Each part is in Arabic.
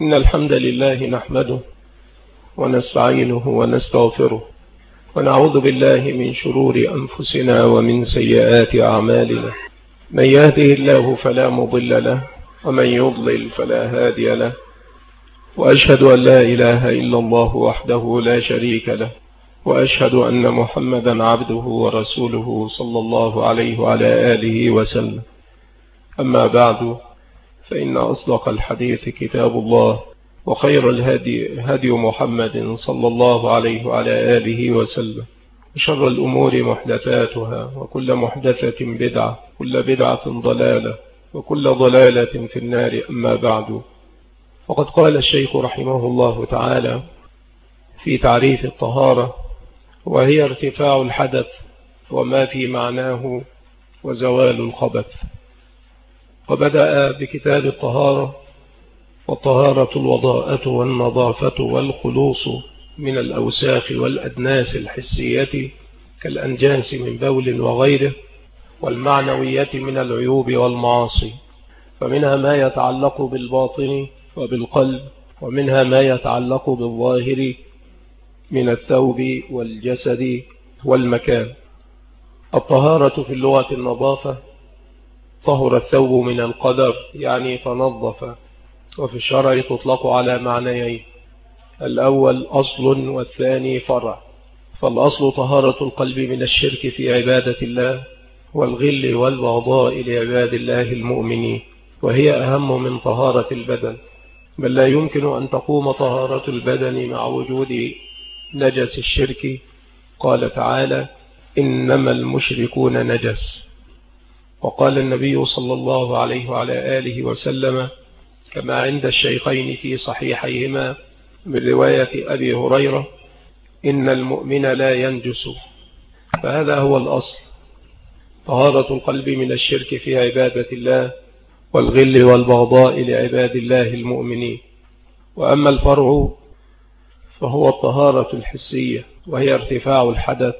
إن الحمد لله نحمده ونستعينه ونستغفره ونعوذ بالله من شرور أنفسنا ومن سيئات أعمالنا. من يهده الله فلا مضل له ومن يضلل فلا هادي له، وأشهد أن لا إله إلا الله وحده لا شريك له، وأشهد أن محمدا عبده ورسوله صلى الله عليه وعلى آله وسلم. أما بعد، فإن أصدق الحديث كتاب الله، وخير الهدي هدي محمد صلى الله عليه وعلى آله وسلم، وشر الأمور محدثاتها، وكل محدثة بدعة، كل بدعة ضلالة، وكل ضلالة في النار. أما بعد، فقد قال الشيخ رحمه الله تعالى في تعريف الطهارة: وهي ارتفاع الحدث وما في معناه وزوال الخبث. وبدأ بكتاب الطهارة: والطهارة الوضاءة والنظافة والخلوص من الأوساخ والأدناس الحسية كالأنجاس من بول وغيره، والمعنوية من العيوب والمعاصي، فمنها ما يتعلق بالباطن وبالقلب، ومنها ما يتعلق بالظاهر من الثوب والجسد والمكان. الطهارة في اللغة النظافة، طهر الثوب من القدر يعني تنظف، وفي الشرع تطلق على معنيين: الأول أصل والثاني فرع. فالأصل طهارة القلب من الشرك في عبادة الله والغل والبغضاء لعباد الله المؤمنين، وهي أهم من طهارة البدن، بل لا يمكن أن تقوم طهارة البدن مع وجود نجس الشرك. قال تعالى: إنما المشركون نجس. وقال النبي صلى الله عليه وعلى آله وسلم كما عند الشيخين في صحيحيهما من رواية أبي هريرة: إن المؤمن لا ينجس. فهذا هو الأصل، طهارة القلب من الشرك في عبادة الله والغل والبغضاء لعباد الله المؤمنين. وأما الفرع فهو الطهارة الحسية، وهي ارتفاع الحدث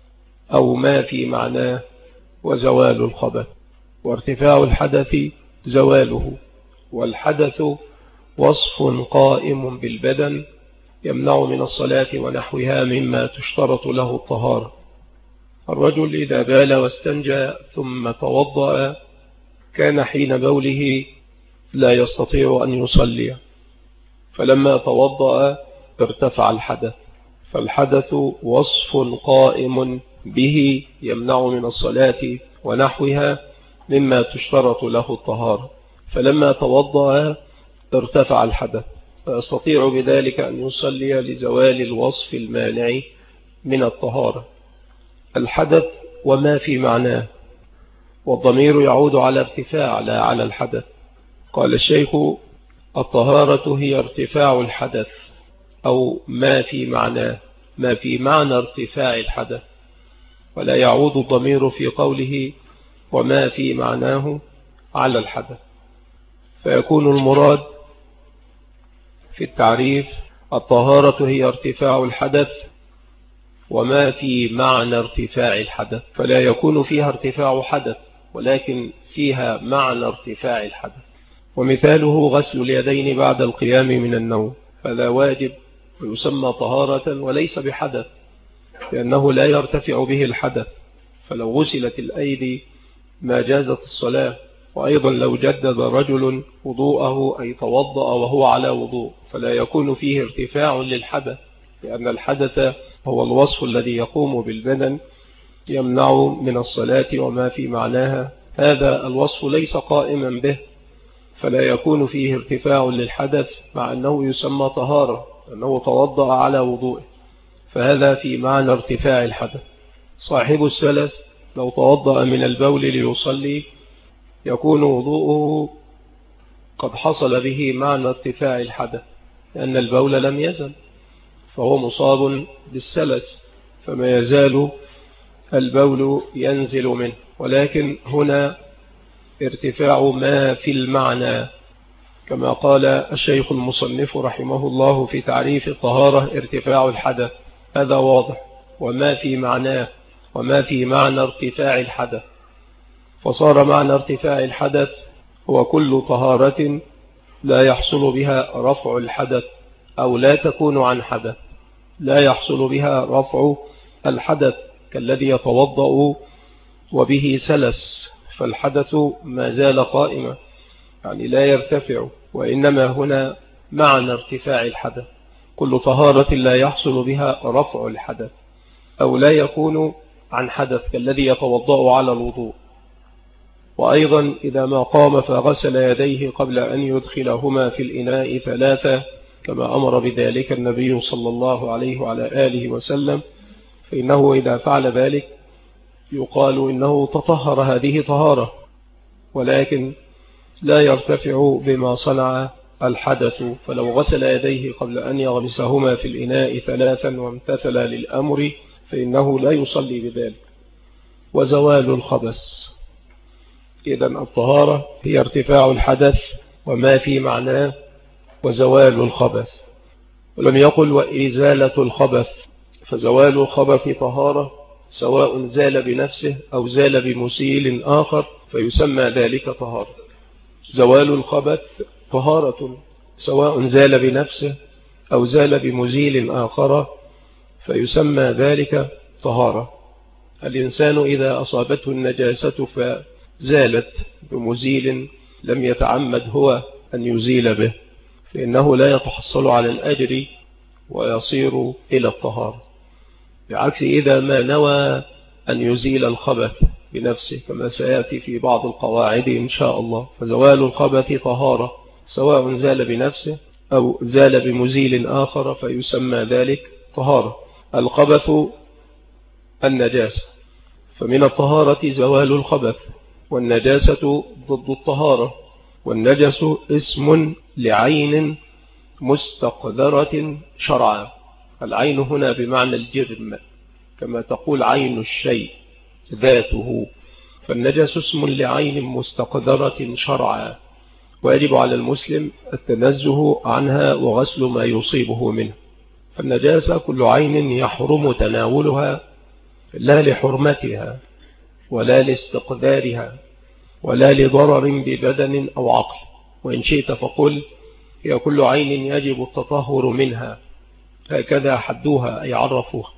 أو ما في معناه وزوال الخبث. وارتفاع الحدث زواله، والحدث وصف قائم بالبدن يمنع من الصلاة ونحوها مما تشترط له الطهارة. الرجل إذا بال واستنجى ثم توضأ كان حين بوله لا يستطيع أن يصلي، فلما توضأ ارتفع الحدث، فالحدث وصف قائم به يمنع من الصلاة ونحوها مما تشترط له الطهارة، فلما توضأ ارتفع الحدث، فيستطيع بذلك أن يصلي لزوال الوصف المانع من الطهارة. الحدث وما في معناه، والضمير يعود على ارتفاع لا على الحدث. قال الشيخ: الطهارة هي ارتفاع الحدث أو ما في معناه، ما في معنى ارتفاع الحدث، ولا يعود الضمير في قوله وما في معناه على الحدث، فيكون المراد في التعريف: الطهارة هي ارتفاع الحدث وما في معنى ارتفاع الحدث، فلا يكون فيها ارتفاع حدث ولكن فيها معنى ارتفاع الحدث. ومثاله غسل اليدين بعد القيام من النوم، فلا واجب ويسمى طهارة وليس بحدث، لأنه لا يرتفع به الحدث، فلو غسلت الأيدي ما جازت الصلاة. وأيضا لو جدد رجل وضوءه أي توضأ وهو على وضوء فلا يكون فيه ارتفاع للحدث، لأن الحدث هو الوصف الذي يقوم بالبدن يمنع من الصلاة وما في معناها، هذا الوصف ليس قائما به، فلا يكون فيه ارتفاع للحدث مع أنه يسمى طهارة أنه توضأ على وضوءه، فهذا في معنى ارتفاع الحدث. صاحب السلس لو توضأ من البول ليصلي يكون وضوءه قد حصل به معنى ارتفاع الحدث، لأن البول لم يزل، فهو مصاب بالسلس، فما يزال البول ينزل منه. ولكن هنا ارتفاع ما في المعنى، كما قال الشيخ المصنف رحمه الله في تعريف الطهارة: ارتفاع الحدث، هذا واضح. وما في معناه، وما في معنى ارتفاع الحدث، فصار معنى ارتفاع الحدث هو كل طهارة لا يحصل بها رفع الحدث أو لا تكون عن حدث. لا يحصل بها رفع الحدث كالذي يتوضأ وبه سلس، فالحدث ما زال قائما، يعني لا يرتفع، وإنما هنا معنى ارتفاع الحدث. كل طهارة لا يحصل بها رفع الحدث أو لا يكون عن حدث كالذي يتوضأ على الوضوء. وأيضا إذا ما قام فغسل يديه قبل أن يدخلهما في الإناء 3 كما أمر بذلك النبي صلى الله عليه وعلى آله وسلم، فإنه إذا فعل ذلك يقال إنه تطهر، هذه طهارة، ولكن لا يرتفع بما صنع الحدث. فلو غسل يديه قبل أن يغمسهما في الإناء 3 وامتثل للأمر فإنه لا يصلي بذلك. وزوال الخبث، إذن الطهارة هي ارتفاع الحدث وما في معناه وزوال الخبث. ولم يقل وإزالة الخبث، فزوال الخبث طهارة سواء زال بنفسه أو زال بمسيل آخر فيسمى ذلك طهارة. زوال الخبث طهارة سواء زال بنفسه أو زال بمزيل آخر فيسمى ذلك طهارة. الإنسان إذا أصابته النجاسة فزالت بمزيل لم يتعمد هو أن يزيل به فإنه لا يتحصل على الأجر ويصير إلى الطهارة، بعكس إذا ما نوى أن يزيل الخبث بنفسه كما سيأتي في بعض القواعد إن شاء الله. فزوال الخبث طهارة سواء زال بنفسه أو زال بمزيل آخر فيسمى ذلك طهارة. الخبث النجاسة، فمن الطهارة زوال الخبث، والنجاسة ضد الطهارة. والنجس اسم لعين مستقذرة شرعا. العين هنا بمعنى الجرم كما تقول عين الشيء ذاته، فالنجس اسم لعين مستقذرة شرعا، ويجب على المسلم التنزه عنها وغسل ما يصيبه منه. فالنجاسة كل عين يحرم تناولها لا لحرمتها ولا لاستقذارها ولا لضرر ببدن أو عقل، وإن شئت فقل هي كل عين يجب التطهر منها، هكذا حدوها أي عرفوها.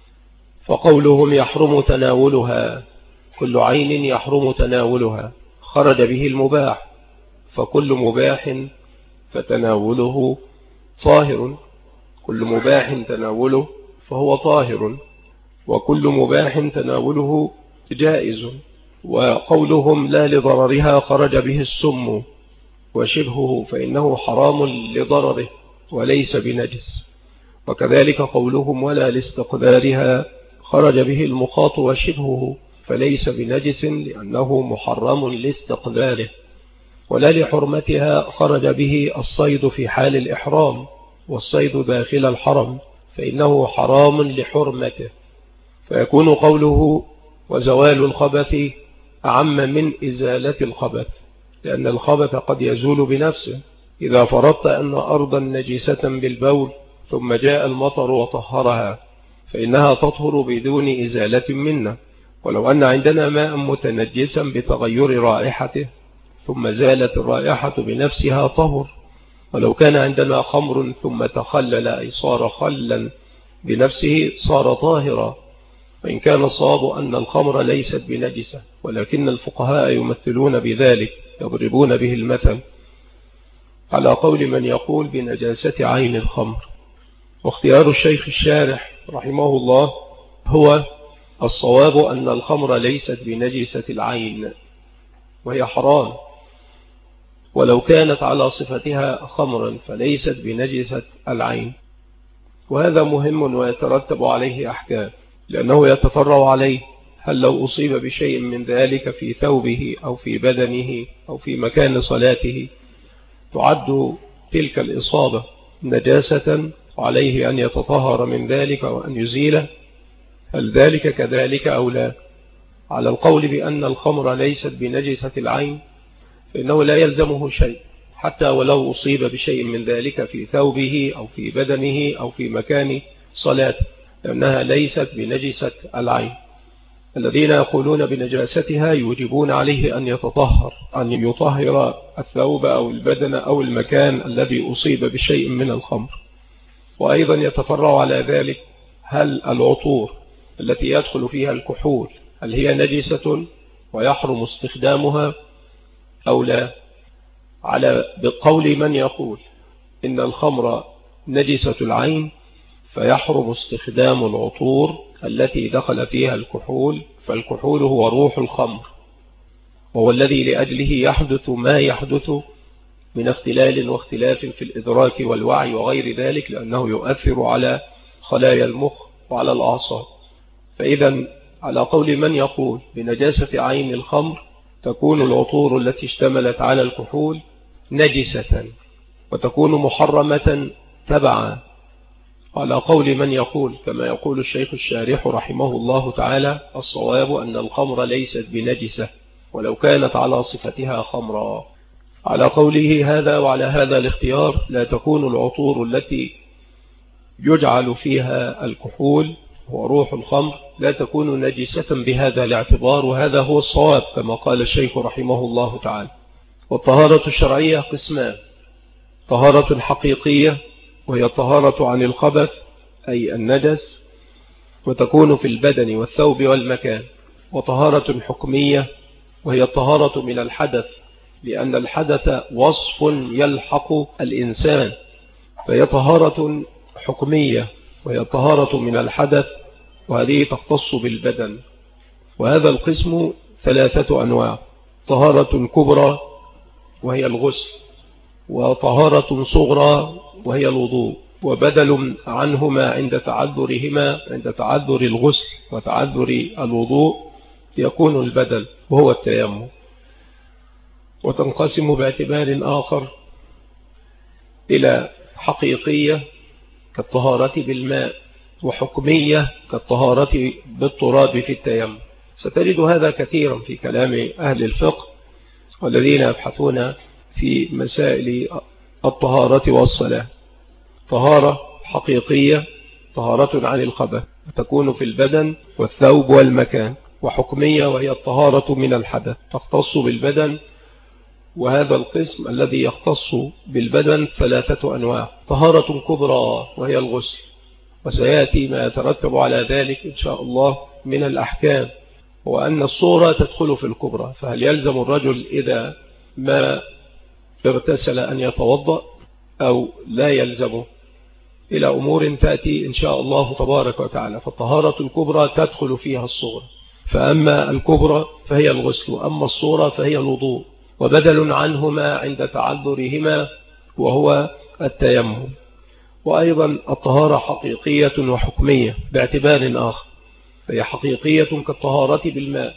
فقولهم يحرم تناولها، كل عين يحرم تناولها خرج به المباح، فكل مباح فتناوله طاهر، كل مباح تناوله فهو طاهر، وكل مباح تناوله جائز. وقولهم لا لضررها خرج به السم وشبهه فإنه حرام لضرره وليس بنجس. وكذلك قولهم ولا لاستقذارها خرج به المخاط وشبهه فليس بنجس لأنه محرم لاستقذاره. ولا لحرمتها خرج به الصيد في حال الإحرام، والصيد داخل الحرم فإنه حرام لحرمته. فيكون قوله وزوال الخبث أعم من إزالة الخبث، لأن الخبث قد يزول بنفسه. إذا فرضت أن أرضا نجسة بالبول ثم جاء المطر وطهرها فإنها تطهر بدون إزالة منا. ولو أن عندنا ماء متنجسا بتغير رائحته ثم زالت الرائحة بنفسها طهر. ولو كان عندنا خمر ثم تخلل أي صار خلا بنفسه صار طاهرا. وإن كان الصواب أن الخمر ليست بنجسة، ولكن الفقهاء يمثلون بذلك، يضربون به المثل على قول من يقول بنجاسة عين الخمر. واختيار الشيخ الشارح رحمه الله هو الصواب أن الخمر ليست بنجسة العين وهي حرام، ولو كانت على صفتها خمرا فليست بنجسة العين. وهذا مهم ويترتب عليه أحكام، لأنه يتفرع عليه هل لو أصيب بشيء من ذلك في ثوبه أو في بدنه أو في مكان صلاته تعد تلك الإصابة نجاسة وعليه أن يتطهر من ذلك وأن يزيله، هل ذلك كذلك أو لا؟ على القول بأن الخمر ليست بنجسة العين فإنه لا يلزمه شيء حتى ولو أصيب بشيء من ذلك في ثوبه أو في بدنه أو في مكان صلاته، لأنها ليست بنجسة العين. الذين يقولون بنجاستها يوجبون عليه أن يتطهر، أن يطهر الثوب أو البدن أو المكان الذي أصيب بشيء من الخمر. وأيضا يتفرع على ذلك هل العطور التي يدخل فيها الكحول هل هي نجسة ويحرم استخدامها أو لا؟ على بقول من يقول إن الخمر نجسة العين فيحرم استخدام العطور التي دخل فيها الكحول، فالكحول هو روح الخمر، وهو الذي لأجله يحدث ما يحدث من اختلال واختلاف في الإدراك والوعي وغير ذلك، لأنه يؤثر على خلايا المخ وعلى الأعصاب. فإذا على قول من يقول بنجاسة عين الخمر تكون العطور التي اشتملت على الكحول نجسة وتكون محرمة تبعا. على قول من يقول كما يقول الشيخ الشارح رحمه الله تعالى الصواب أن الخمر ليست بنجسة ولو كانت على صفتها خمرا. على قوله هذا وعلى هذا الاختيار لا تكون العطور التي يجعل فيها الكحول وروح الخمر لا تكون نجسة بهذا الاعتبار، وهذا هو الصواب كما قال الشيخ رحمه الله تعالى. والطهارة الشرعية قسمان: طهارة حقيقية وهي الطهارة عن الخبث أي النجس وتكون في البدن والثوب والمكان، وطهارة حكمية وهي الطهارة من الحدث، لأن الحدث وصف يلحق الإنسان، فهي طهارة حكمية وهي الطهارة من الحدث، وهذه تختص بالبدن. وهذا القسم 3 أنواع: طهارة كبرى وهي الغسل، وطهارة صغرى وهي الوضوء، وبدل عنهما عند تعذرهما، عند تعذر الغسل وتعذر الوضوء يكون البدل وهو التيمم. وتنقسم باعتبار آخر إلى حقيقية كالطهارة بالماء، وحكمية كالطهارة بالتراب في التيمم. ستجد هذا كثيرا في كلام أهل الفقه والذين يبحثون في مسائل الطهارة والصلاة. طهارة حقيقية طهارة عن الخبث تكون في البدن والثوب والمكان، وحكمية وهي الطهارة من الحدث تختص بالبدن. وهذا القسم الذي يختص بالبدن 3 أنواع: طهارة كبرى وهي الغسل، وسيأتي ما يترتب على ذلك إن شاء الله من الأحكام، وأن الصورة تدخل في الكبرى، فهل يلزم الرجل إذا ما اغتسل أن يتوضأ أو لا يلزمه، إلى أمور تأتي إن شاء الله تبارك وتعالى. فالطهارة الكبرى تدخل فيها الصورة، فأما الكبرى فهي الغسل، وأما الصورة فهي الوضوء، وبدل عنهما عند تعذرهما وهو التيمم. وأيضا الطهارة حقيقية وحكمية باعتبار آخر، فهي حقيقية كالطهارة بالماء،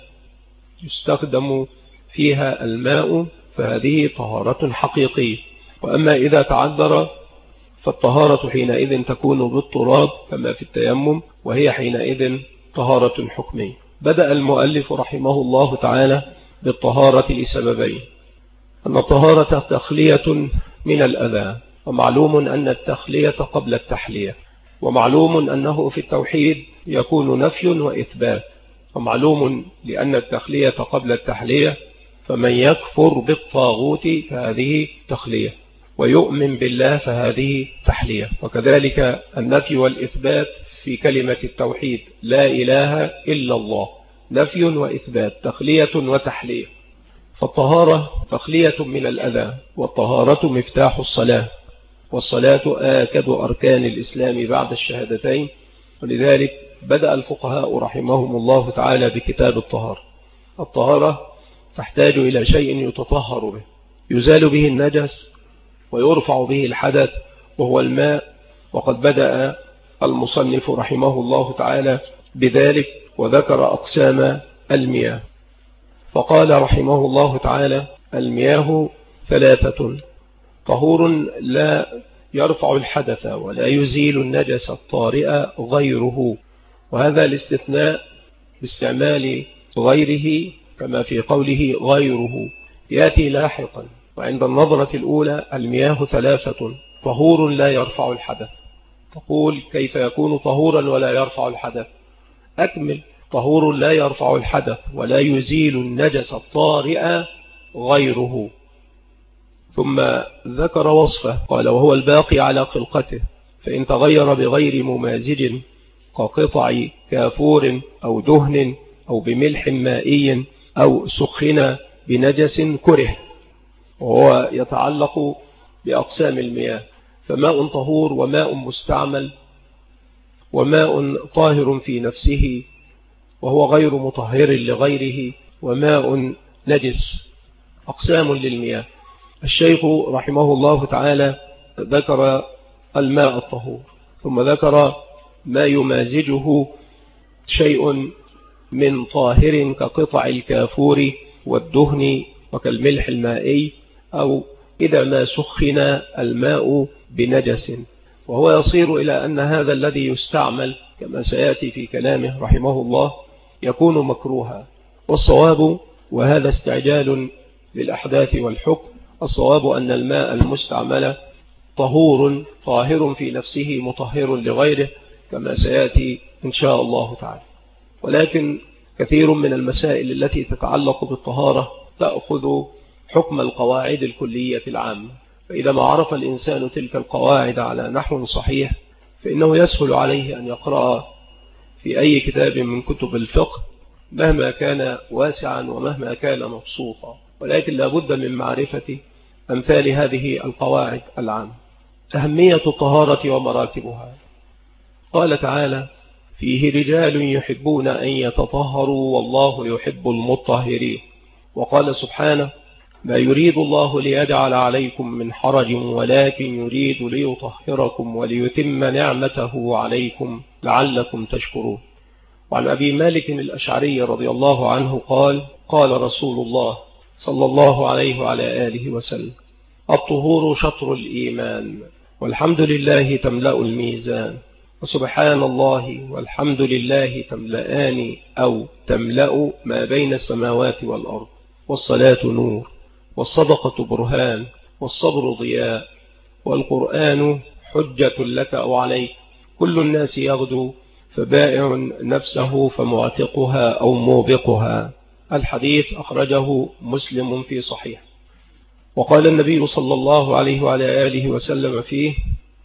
يستخدم فيها الماء، فهذه طهارة حقيقية. وأما إذا تعذر فالطهارة حينئذ تكون بالتراب كما في التيمم، وهي حينئذ طهارة حكمية. بدأ المؤلف رحمه الله تعالى بالطهارة لسببين: أن الطهارة تخلية من الأذى، ومعلوم أن التخلية قبل التحلية، ومعلوم أنه في التوحيد يكون نفي وإثبات، ومعلوم لأن التخلية قبل التحلية، فمن يكفر بالطاغوت فهذه تخلية، ويؤمن بالله فهذه تحلية. وكذلك النفي والإثبات في كلمة التوحيد: لا إله إلا الله، نفي وإثبات، تخلية وتحلية. فالطهارة تخلية من الأذى، والطهارة مفتاح الصلاة، والصلاة آكد أركان الإسلام بعد الشهادتين، ولذلك بدأ الفقهاء رحمهم الله تعالى بكتاب الطهارة. الطهارة تحتاج إلى شيء يتطهر به، يزال به النجس ويرفع به الحدث، وهو الماء. وقد بدأ المصنف رحمه الله تعالى بذلك، وذكر أقسام المياه، فقال رحمه الله تعالى: المياه 3: طهور لا يرفع الحدث ولا يزيل النجس الطارئ غيره، وهذا الاستثناء باستعمال غيره كما في قوله غيره يأتي لاحقا. وعند النظرة الأولى المياه 3: طهور لا يرفع الحدث. تقول كيف يكون طهورا ولا يرفع الحدث؟ أكمل طهور لا يرفع الحدث ولا يزيل النجس الطارئ غيره. ثم ذكر وصفه قال: وهو الباقي على خلقته، فإن تغير بغير ممازج كقطع كافور أو دهن أو بملح مائي أو سخن بنجس كره. وهو يتعلق بأقسام المياه، فماء طهور وماء مستعمل وماء طاهر في نفسه وهو غير مطهر لغيره وماء نجس، أقسام للمياه. الشيخ رحمه الله تعالى ذكر الماء الطهور، ثم ذكر ما يمازجه شيء من طاهر كقطع الكافور والدهن وكالملح المائي، أو إذا ما سخن الماء بنجس، وهو يصير إلى أن هذا الذي يستعمل كما سيأتي في كلامه رحمه الله يكون مكروها. والصواب، وهذا استعجال للأحداث والحكم، الصواب أن الماء المستعمل طاهر في نفسه مطهر لغيره كما سيأتي إن شاء الله تعالى. ولكن كثير من المسائل التي تتعلق بالطهارة تأخذ حكم القواعد الكلية العامة، فإذا ما عرف الإنسان تلك القواعد على نحو صحيح فإنه يسهل عليه أن يقرأ في أي كتاب من كتب الفقه مهما كان واسعا ومهما كان مبسوطا، ولكن لا بد من معرفة أمثال هذه القواعد العامة. أهمية الطهارة ومراتبها. قال تعالى: فيه رجال يحبون أن يتطهروا والله يحب المطهرين. وقال سبحانه: ما يريد الله ليجعل عليكم من حرج ولكن يريد ليطهركم وليتم نعمته عليكم لعلكم تشكرون. وعن أبي مالك الأشعري رضي الله عنه قال: قال رسول الله صلى الله عليه وعلى آله وسلم: الطهور شطر الإيمان، والحمد لله تملأ الميزان، وسبحان الله والحمد لله تملأان أو تملأ ما بين السماوات والأرض، والصلاة نور، والصدقة برهان، والصبر ضياء، والقرآن حجة لك أو عليك، كل الناس يغدو فبائع نفسه فمعتقها أو موبقها. الحديث أخرجه مسلم في صحيح. وقال النبي صلى الله عليه وعلى آله وسلم فيه: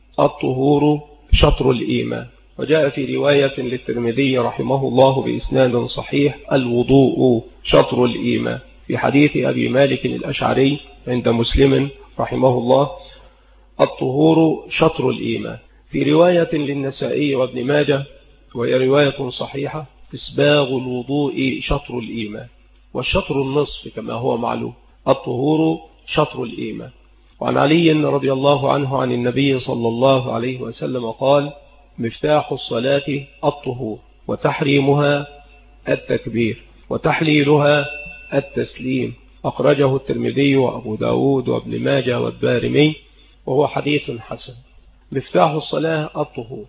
الطهور شطر الإيمان. وجاء في رواية للترمذي رحمه الله بإسناد صحيح: الوضوء شطر الإيمان، في حديث أبي مالك الأشعري عند مسلم رحمه الله: الطهور شطر الإيمان. في رواية للنسائي وابن ماجه وهي رواية صحيحة: إسباغ الوضوء شطر الإيمان، والشطر النصف كما هو معلوم. الطهور شطر الإيمان. وعن علي رضي الله عنه عن النبي صلى الله عليه وسلم قال: مفتاح الصلاة الطهور، وتحريمها التكبير، وتحليلها التسليم. أخرجه الترمذي وأبو داود وابن ماجه والدارمي، وهو حديث حسن. مفتاح الصلاة الطهور،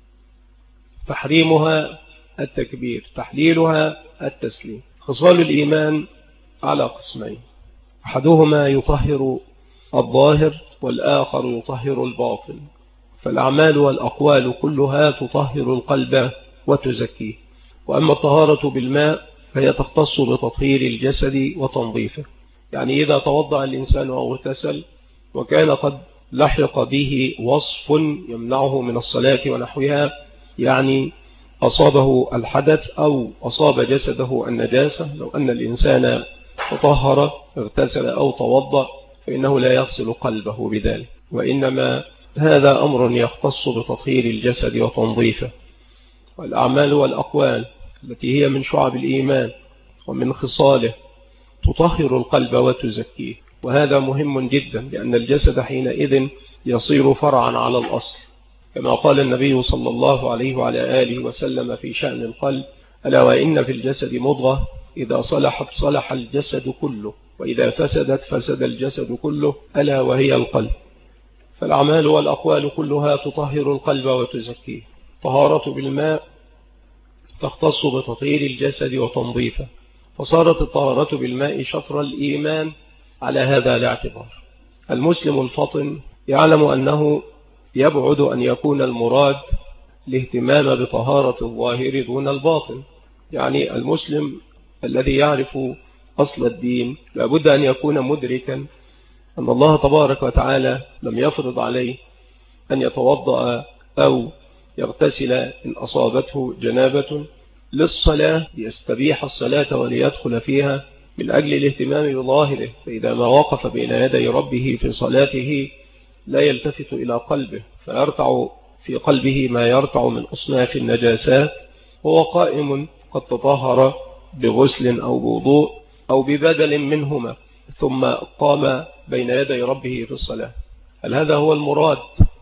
تحريمها التكبير، تحليلها التسليم. خصال الإيمان على قسمين: أحدهما يطهر الظاهر والآخر يطهر الباطن، فالأعمال والأقوال كلها تطهر القلب وتزكيه. وأما الطهارة بالماء فهي تختص بتطهير الجسد وتنظيفه، يعني إذا توضأ الإنسان أو اغتسل وكان قد لحق به وصف يمنعه من الصلاة ونحوها، يعني أصابه الحدث أو أصاب جسده النجاسة، لو أن الإنسان تطهر اغتسل أو توضأ فإنه لا يغسل قلبه بذلك، وإنما هذا أمر يختص بتطهير الجسد وتنظيفه. والأعمال والأقوال التي هي من شعب الإيمان ومن خصاله تطهر القلب وتزكيه، وهذا مهم جدا، لأن الجسد حينئذ يصير فرعا على الأصل، كما قال النبي صلى الله عليه وعلى آله وسلم في شأن القلب: ألا وإن في الجسد مضغة إذا صلحت صلح الجسد كله، وإذا فسدت فسد الجسد كله، ألا وهي القلب. فالأعمال والأقوال كلها تطهر القلب وتزكيه. طهارة بالماء تختص بتطهير الجسد وتنظيفه، فصارت الطهارة بالماء شطر الإيمان على هذا الاعتبار. المسلم الفطن يعلم أنه يبعد أن يكون المراد الاهتمام بطهارة الظاهر دون الباطن، يعني المسلم الذي يعرف أصل الدين لابد أن يكون مدركا أن الله تبارك وتعالى لم يفرض عليه أن يتوضأ أو يغتسل إن أصابته جنابة للصلاة ليستبيح الصلاة وليدخل فيها من أجل الاهتمام بظاهره، فإذا ما وقف بين يدي ربه في صلاته لا يلتفت إلى قلبه فيرتع في قلبه ما يرتع من أصناف النجاسات، هو قائم قد تطهر بغسل أو بوضوء أو ببدل منهما ثم قام بين يدي ربه في الصلاة. هل هذا هو المراد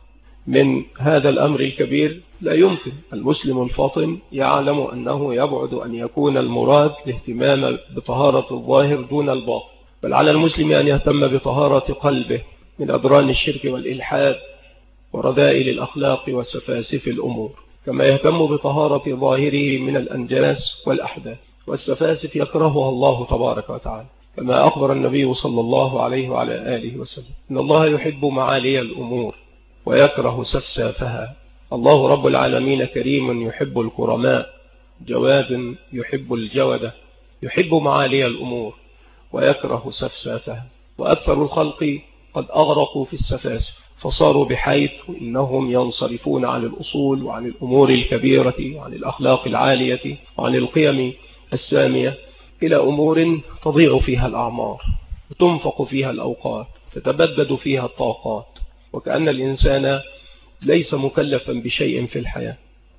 من هذا الأمر الكبير؟ لا يمكن. المسلم الفاطن يعلم أنه يبعد أن يكون المراد الاهتمام بطهارة الظاهر دون الباطن، بل على المسلم أن يهتم بطهارة قلبه من أدران الشرك والإلحاد ورذائل الأخلاق وسفاسف الأمور، كما يهتم بطهارة ظاهره من الأنجاس والأحداث. والسفاسف يكرهها الله تبارك وتعالى، كما أخبر النبي صلى الله عليه وعلى آله وسلم إن الله يحب معالي الأمور ويكره سفسافها. الله رب العالمين كريم يحب الكرماء، جواد يحب الجودة، يحب معالي الأمور ويكره سفسافها. وأكثر الخلق قد أغرقوا في السفاسف فصاروا بحيث إنهم ينصرفون عن الأصول وعن الأمور الكبيرة وعن الأخلاق العالية وعن القيم السامية إلى أمور تضيع فيها الأعمار وتنفق فيها الأوقات تتبدد فيها الطاقات، وكأن الإنسان ليس مكلفا بشيء في الحياة.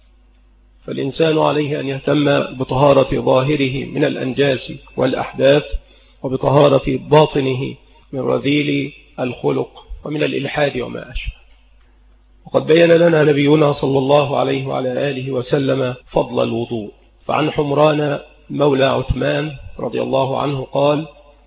فالإنسان عليه أن يهتم بطهارة ظاهره من الأنجاس والأحداث وبطهارة باطنه من رذيل الخلق ومن الإلحاد وما أشبه. وقد بين لنا نبينا صلى الله عليه وعلى آله وسلم فضل الوضوء، فعن حمران مولى عثمان رضي الله عنه قال،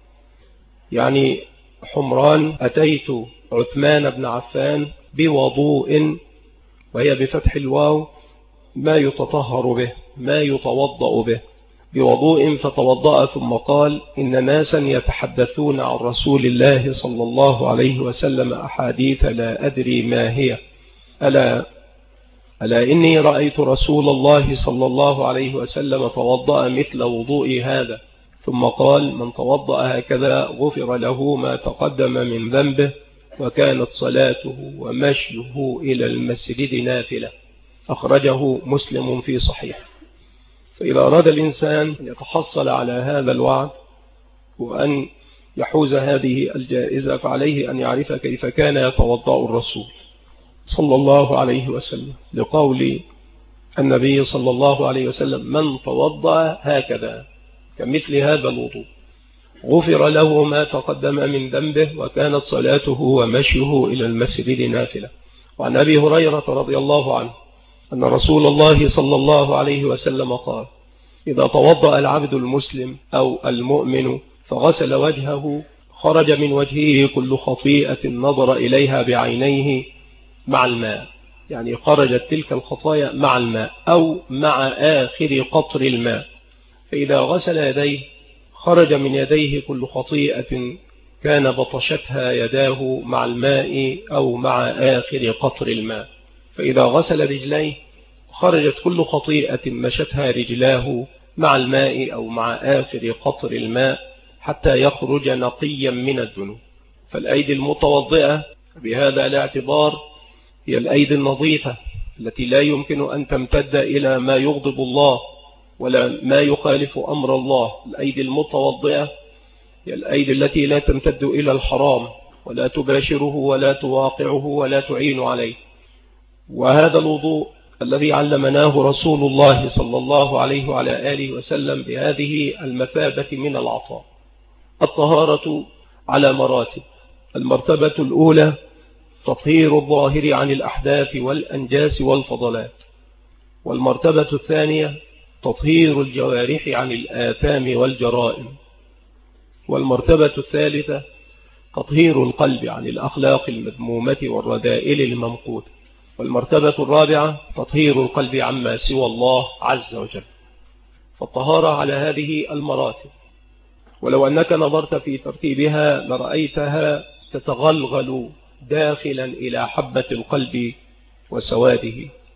يعني حمران أتيت عثمان بن عفان بوضوء، وهي بفتح الواو ما يتطهر به ما يتوضأ به، بوضوء فتوضأ ثم قال إن ناسا يتحدثون عن رسول الله صلى الله عليه وسلم أحاديث لا أدري ما هي، ألا إني رأيت رسول الله صلى الله عليه وسلم توضأ مثل وضوء هذا، ثم قال من توضأ هكذا غفر له ما تقدم من ذنبه وكانت صلاته ومشيه إلى المسجد نافلة. أخرجه مسلم في صحيح. فإذا أراد الإنسان أن يتحصل على هذا الوعد وأن يحوز هذه الجائزة فعليه أن يعرف كيف كان يتوضأ الرسول صلى الله عليه وسلم، لقول النبي صلى الله عليه وسلم من توضأ هكذا كمثل هذا الوضوء غفر له ما تقدم من ذنبه وكانت صلاته ومشيه إلى المسجد نافلة. وعن أبي هريرة رضي الله عنه أن رسول الله صلى الله عليه وسلم قال إذا توضأ العبد المسلم أو المؤمن فغسل وجهه خرج من وجهه كل خطيئة نظر إليها بعينيه مع الماء، يعني خرجت تلك الخطايا مع الماء أو مع آخر قطر الماء. فإذا غسل يديه خرج من يديه كل خطيئة كان بطشتها يداه مع الماء أو مع آخر قطر الماء. فإذا غسل رجليه خرجت كل خطيئة مشتها رجلاه مع الماء أو مع آخر قطر الماء حتى يخرج نقيا من الذنوب. فالأيدي المتوضئة بهذا الاعتبار هي الأيدي النظيفة التي لا يمكن أن تمتد إلى ما يغضب الله ولا ما يخالف أمر الله. الأيدي المتوضئة هي الأيدي التي لا تمتد إلى الحرام ولا تباشره ولا تواقعه ولا تعين عليه. وهذا الوضوء الذي علمناه رسول الله صلى الله عليه وعلى آله وسلم بهذه المثابة من العطاء. الطهارة على مراتب. المرتبة الأولى تطهير الظاهر عن الأحداث والأنجاس والفضلات، والمرتبة الثانية تطهير الجوارح عن الآثام والجرائم، والمرتبة الثالثة تطهير القلب عن الأخلاق المذمومة والرذائل الممقوتة، والمرتبة الرابعة تطهير القلب عما سوى الله عز وجل. فالطهارة على هذه المراتب، ولو أنك نظرت في ترتيبها لرأيتها تتغلغل داخلا إلى حبة القلب وسواده.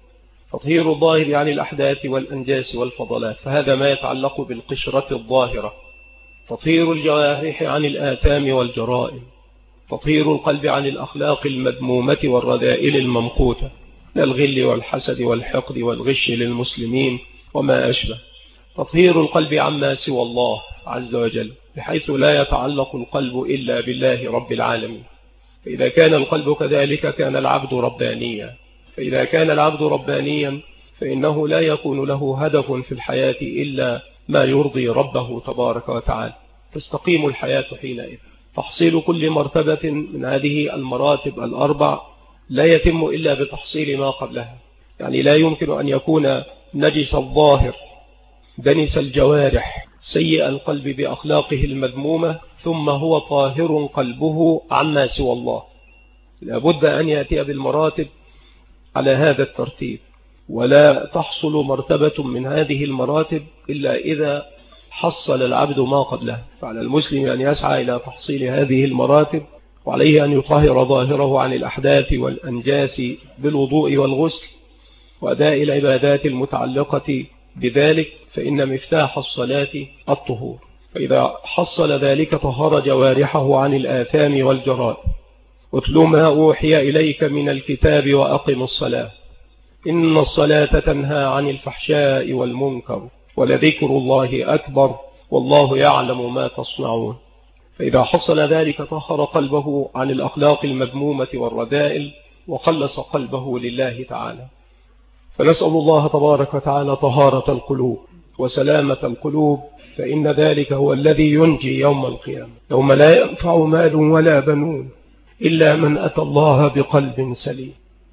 تطهير الظاهر عن الأحداث والأنجاس والفضلات، فهذا ما يتعلق بالقشرة الظاهرة. تطهير الجوارح عن الآثام والجرائم، تطهير القلب عن الأخلاق المذمومة والرذائل الممقوتة، الغل والحسد والحقد والغش للمسلمين وما أشبه. تطهير القلب عما سوى الله عز وجل، بحيث لا يتعلق القلب إلا بالله رب العالمين. فإذا كان القلب كذلك كان العبد ربانيا، فإذا كان العبد ربانيا فإنه لا يكون له هدف في الحياة إلا ما يرضي ربه تبارك وتعالى، تستقيم الحياة حينئذ. تحصيل كل مرتبة من هذه المراتب الأربع لا يتم إلا بتحصيل ما قبلها. يعني لا يمكن أن يكون نجس الظاهر دنس الجوارح سيء القلب بأخلاقه المذمومة ثم هو طاهر قلبه عما سوى الله. لابد أن يأتي بالمراتب على هذا الترتيب، ولا تحصل مرتبة من هذه المراتب إلا إذا حصل العبد ما قبله. فعلى المسلم أن يسعى إلى تحصيل هذه المراتب، وعليه أن يطهر ظاهره عن الأحداث والأنجاس بالوضوء والغسل وأداء العبادات المتعلقة بذلك، فإن مفتاح الصلاة الطهور. فإذا حصل ذلك طهر جوارحه عن الآثام والجرائم. اتل ما أوحي إليك من الكتاب وأقم الصلاة إن الصلاة تنهى عن الفحشاء والمنكر ولذكر الله أكبر والله يعلم ما تصنعون. فإذا حصل ذلك طهر قلبه عن الأخلاق المذمومة والرذائل وخلص قلبه لله تعالى. فنسأل الله تبارك وتعالى طهارة القلوب وسلامة القلوب، فإن ذلك هو الذي ينجي يوم القيامة، يوم لا ينفع مال ولا بنون إلا من أتى الله بقلب سليم.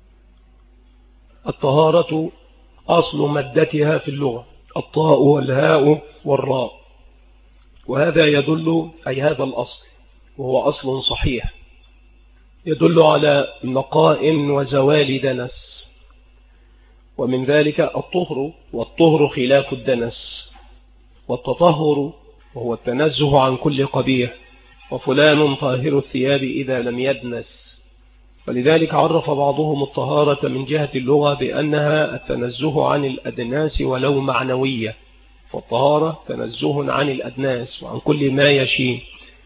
الطهارة أصل مادتها في اللغة الطاء والهاء والراء، وهذا يدل أي هذا الأصل وهو أصل صحيح يدل على نقاء وزوال دنس، ومن ذلك الطهر، والطهر خلاف الدنس، والتطهر وهو التنزه عن كل قبيح، وفلان طاهر الثياب إذا لم يدنس. فلذلك عرف بعضهم الطهارة من جهة اللغة بأنها التنزه عن الأدناس ولو معنوية، فالطهارة تنزه عن الأدناس وعن كل ما يشين،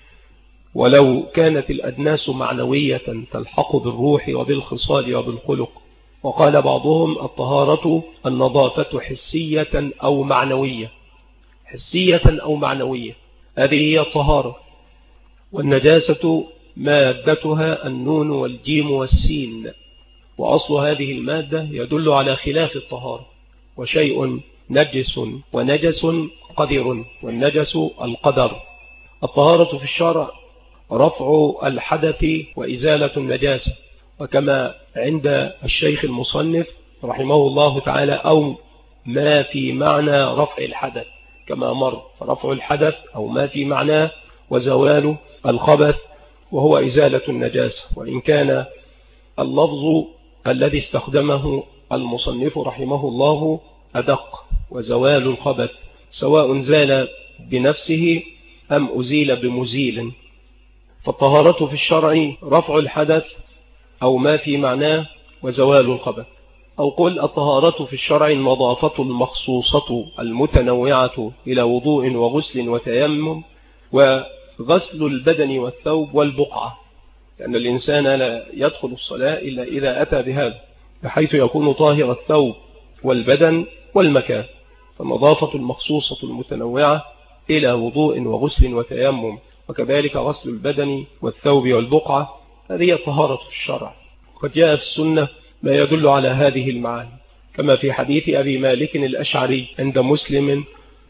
ولو كانت الأدناس معنوية تلحق بالروح وبالخصال وبالخلق. وقال بعضهم الطهارة النظافة حسية أو معنوية، حسية أو معنوية، هذه هي الطهارة. والنجاسة مادتها النون والجيم والسين، وأصل هذه المادة يدل على خلاف الطهارة. وشيء نجس ونجس قدر، والنجس القدر. الطهارة في الشرع رفع الحدث وإزالة النجاسة، وكما عند الشيخ المصنف رحمه الله تعالى أو ما في معنى رفع الحدث كما مر، فرفع الحدث أو ما في معناه وزوال الخبث وهو إزالة النجاسة. وإن كان اللفظ الذي استخدمه المصنف رحمه الله أدق، وزوال الخبث سواء زال بنفسه أم أزيل بمزيل. فالطهارة في الشرع رفع الحدث أو ما في معناه وزوال الخبث. أو قل الطهارة في الشرع النظافة المخصوصة المتنوعة إلى وضوء وغسل وتيمم وغسل البدن والثوب والبقعة، لأن الإنسان لا يدخل الصلاة إلا إذا أتى بهذا، بحيث يكون طاهر الثوب والبدن والمكان. فالنظافة المخصوصة المتنوعة إلى وضوء وغسل وتيمم، وكذلك غسل البدن والثوب والبقعة، هذه الطهارة في الشرع. قد جاء في السنة ما يدل على هذه المعاني، كما في حديث أبي مالك الأشعري عند مسلم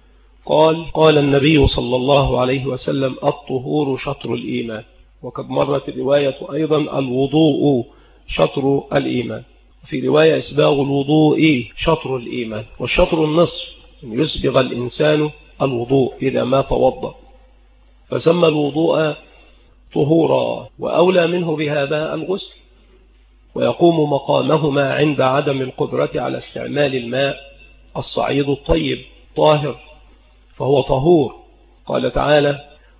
قال النبي صلى الله عليه وسلم الطهور شطر الإيمان. وقد مرت الرواية أيضا الوضوء شطر الإيمان، في رواية إسباغ الوضوء شطر الإيمان، والشطر النصف أن يسبغ الإنسان الوضوء إذا ما توضأ، فسمى الوضوء طهورا. وأولى منه بهذا الغسل، ويقوم مقامهما عند عدم القدرة على استعمال الماء الصعيد الطيب طاهر، فهو طهور. قال تعالى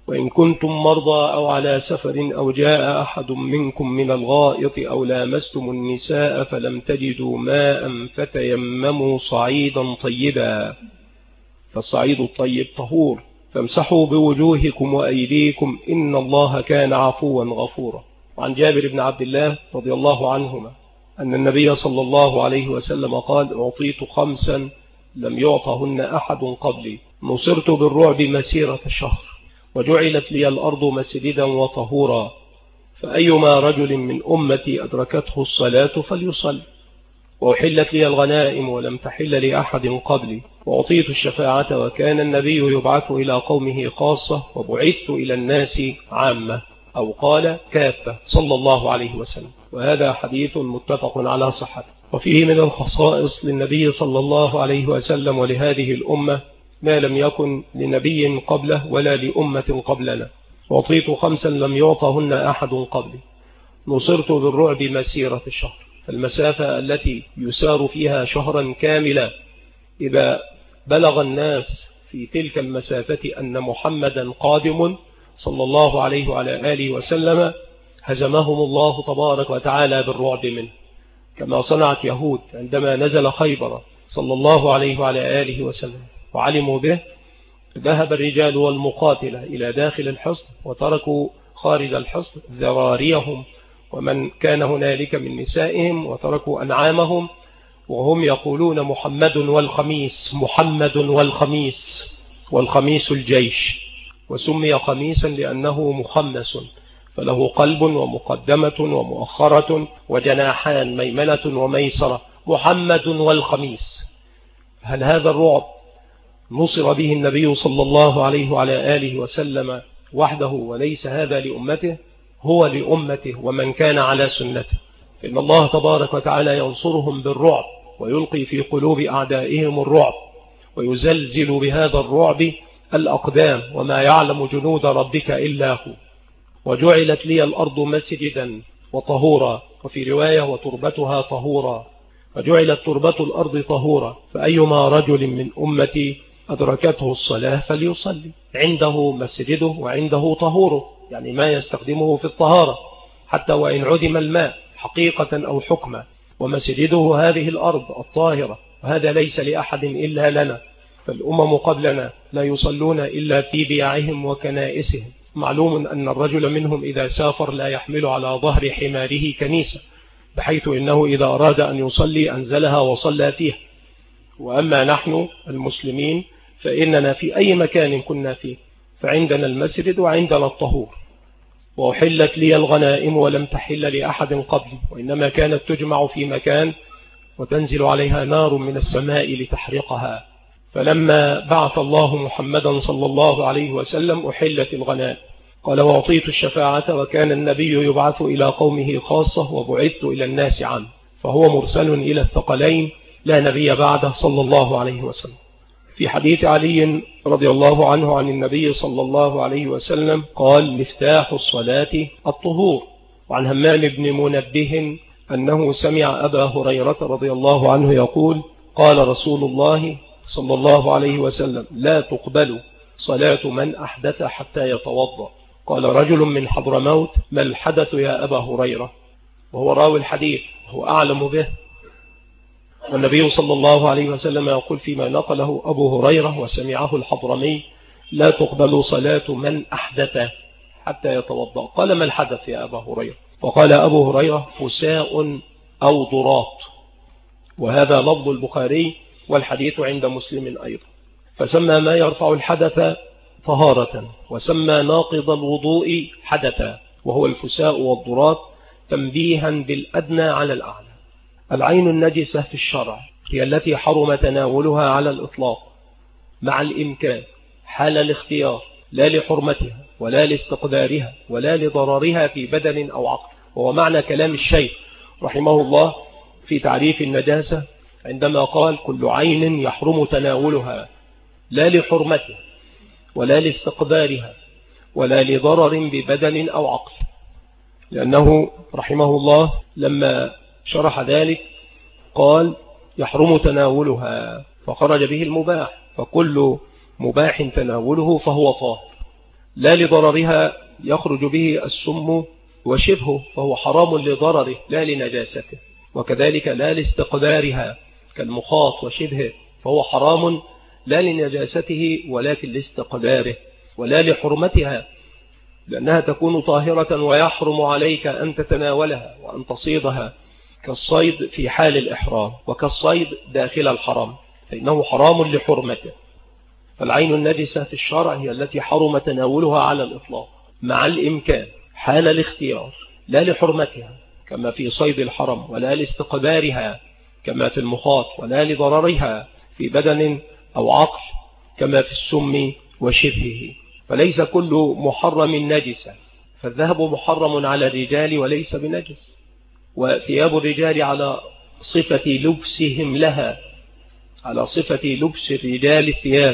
وإن كنتم مرضى أو على سفر أو جاء أحد منكم من الغائط أو لامستم النساء فلم تجدوا ماء فتيمموا صعيدا طيبا، فالصعيد الطيب طهور، فامسحوا بوجوهكم وأيديكم إن الله كان عفوا غفورا. وعن جابر بن عبد الله رضي الله عنهما أن النبي صلى الله عليه وسلم قال: أعطيت 5 لم يعطهن أحد قبلي، نصرت بالرعب مسيرة شهر، وجعلت لي الأرض مسجدا وطهورا، فأيما رجل من أمتي أدركته الصلاة فليصل، وأحلت لي الغنائم ولم تحل لأحد قبلي، وأعطيت الشفاعة وكان النبي يبعث إلى قومه خاصة وبعثت إلى الناس عامة، أو قال كافة صلى الله عليه وسلم. وهذا حديث متفق على صحته. وفيه من الخصائص للنبي صلى الله عليه وسلم ولهذه الأمة ما لم يكن لنبي قبله ولا لأمة قبلنا. وأعطيت 5 لم يعطهن أحد قبلي، نصرت بالرعب مسيرة الشهر، فالمسافة التي يسار فيها شهرا كاملا إذا بلغ الناس في تلك المسافة أن محمدا قادم صلى الله عليه وعلى آله وسلم، هزمهم الله تبارك وتعالى بالرعب منه، كما صنعت يهود عندما نزل خيبر صلى الله عليه وعلى آله وسلم وعلموا به، ذهب الرجال والمقاتلة إلى داخل الحصن وتركوا خارج الحصن ذراريهم ومن كان هنالك من نسائهم، وتركوا أنعامهم، وهم يقولون محمد والخميس، محمد والخميس، والخميس الجيش، وسمي خميسا لأنه مخمس، فله قلب ومقدمة ومؤخرة وجناحان ميمنة وميسرة، محمد والخميس. هل هذا الرعب نصر به النبي صلى الله عليه وعلى آله وسلم وحده وليس هذا لأمته؟ هو لأمته ومن كان على سنته، إن الله تبارك وتعالى ينصرهم بالرعب ويلقي في قلوب أعدائهم الرعب ويزلزل بهذا الرعب الأقدام، وما يعلم جنود ربك إلا هو. وجعلت لي الأرض مسجدا وطهورا، وفي رواية وتربتها طهورا، وجعلت تربة الأرض طهورا، فأيما رجل من أمتي أدركته الصلاة فليصلي، عنده مسجده وعنده طهوره، يعني ما يستخدمه في الطهارة حتى وإن عدم الماء حقيقة أو حكما، ومسجده هذه الأرض الطاهرة، وهذا ليس لأحد إلا لنا، فالأمم قبلنا لا يصلون إلا في بيعهم وكنائسهم. معلوم أن الرجل منهم إذا سافر لا يحمل على ظهر حماره كنيسة، بحيث إنه إذا أراد أن يصلي أنزلها وصلى فيها. وأما نحن المسلمين فإننا في أي مكان كنا فيه فعندنا المسجد وعندنا الطهور. وأحلت لي الغنائم ولم تحل لأحد قبلي، وإنما كانت تجمع في مكان وتنزل عليها نار من السماء لتحرقها، فلما بعث الله محمدا صلى الله عليه وسلم أحلت الغنائم. قال: وأعطيت الشفاعة وكان النبي يبعث إلى قومه خاصة وبعثت إلى الناس عامة، فهو مرسل إلى الثقلين لا نبي بعده صلى الله عليه وسلم. في حديث علي رضي الله عنه عن النبي صلى الله عليه وسلم قال: مفتاح الصلاة الطهور. وعن همام بن منبه أنه سمع أبا هريرة رضي الله عنه يقول: قال رسول الله صلى الله عليه وسلم: لا تقبل صلاة من أحدث حتى يتوضأ. قال رجل من حضرموت: ما الحدث يا أبا هريرة؟ وهو راوي الحديث هو أعلم به، والنبي صلى الله عليه وسلم يقول فيما نقله أبو هريرة وسمعه الحضرمي: لا تقبل صلاة من أحدث حتى يتوضأ. قال: ما الحدث يا أبا هريرة؟ فقال أبو هريرة: فساء أو ضراط. وهذا لفظ البخاري والحديث عند مسلم أيضا. فسمى ما يرفع الحدث طهارة، وسمى ناقض الوضوء حدثا، وهو الفساء والضراط، تنبيها بالأدنى على الأعلى. العين النجسة في الشرع هي التي حرم تناولها على الإطلاق مع الإمكان حال الاختيار، لا لحرمتها ولا لاستقدارها ولا لضررها في بدن أو عقل. وهو معنى كلام الشيخ رحمه الله في تعريف النجاسة عندما قال: كل عين يحرم تناولها لا لحرمتها ولا لاستقدارها ولا لضرر ببدن أو عقل. لأنه رحمه الله لما شرح ذلك قال: يحرم تناولها، فخرج به المباح، فكل مباح تناوله فهو طاهر. لا لضررها يخرج به السم وشبهه، فهو حرام لضرره لا لنجاسته. وكذلك لا لاستقدارها كالمخاط وشبهه، فهو حرام لا لنجاسته ولكن لاستقداره، ولا لحرمتها لأنها تكون طاهرة ويحرم عليك أن تتناولها وأن تصيدها، كالصيد في حال الإحرام وكالصيد داخل الحرام، فإنه حرام لحرمته. فالعين النجسة في الشرع هي التي حرم تناولها على الإطلاق مع الإمكان حال الاختيار، لا لحرمتها كما في صيد الحرم، ولا لاستقبارها كما في المخاط، ولا لضررها في بدن أو عقل كما في السم وشبهه. فليس كل محرم نجسا، فالذهب محرم على الرجال وليس بنجس، وثياب الرجال على صفة لبسهم لها، على صفة لبس الرجال الثياب،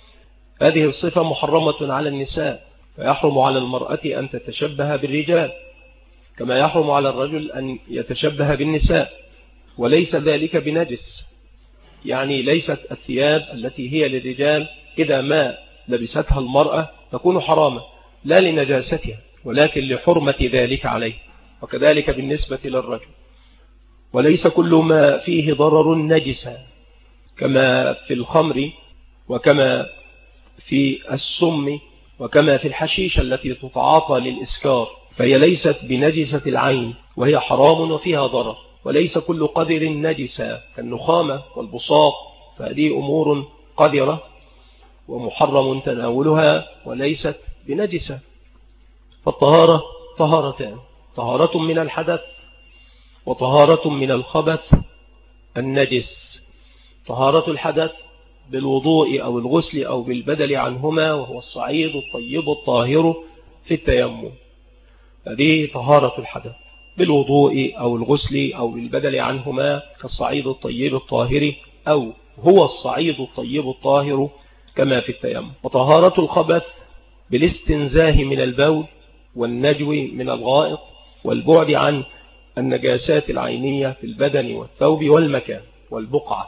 هذه الصفة محرمة على النساء، فيحرم على المرأة أن تتشبه بالرجال كما يحرم على الرجل أن يتشبه بالنساء، وليس ذلك بنجس. يعني ليست الثياب التي هي للرجال إذا ما لبستها المرأة تكون حراما لا لنجاستها ولكن لحرمة ذلك عليه، وكذلك بالنسبة للرجل. وليس كل ما فيه ضرر نجسا كما في الخمر وكما في السم وكما في الحشيش التي تتعاطى للإسكار، فهي ليست بنجسة العين وهي حرام وفيها ضرر. وليس كل قدر نجسا كالنخامة والبصاق، فهذه أمور قدرة ومحرم تناولها وليست بنجسة. فالطهارة طهارتان: طهارة من الحدث وطهارة من الخبث النجس. طهارة الحدث بالوضوء أو الغسل أو بالبدل عنهما، وهو الصعيد الطيب الطاهر في التيمم، هذه طهارة الحدث بالوضوء أو الغسل أو بالبدل عنهما، كالصعيد الطيب الطاهر أو هو الصعيد الطيب الطاهر كما في التيمم. وطهارة الخبث بالاستنزاه من البول والنجو من الغائط والبعد عن النجاسات العينية في البدن والثوب والمكان والبقعة.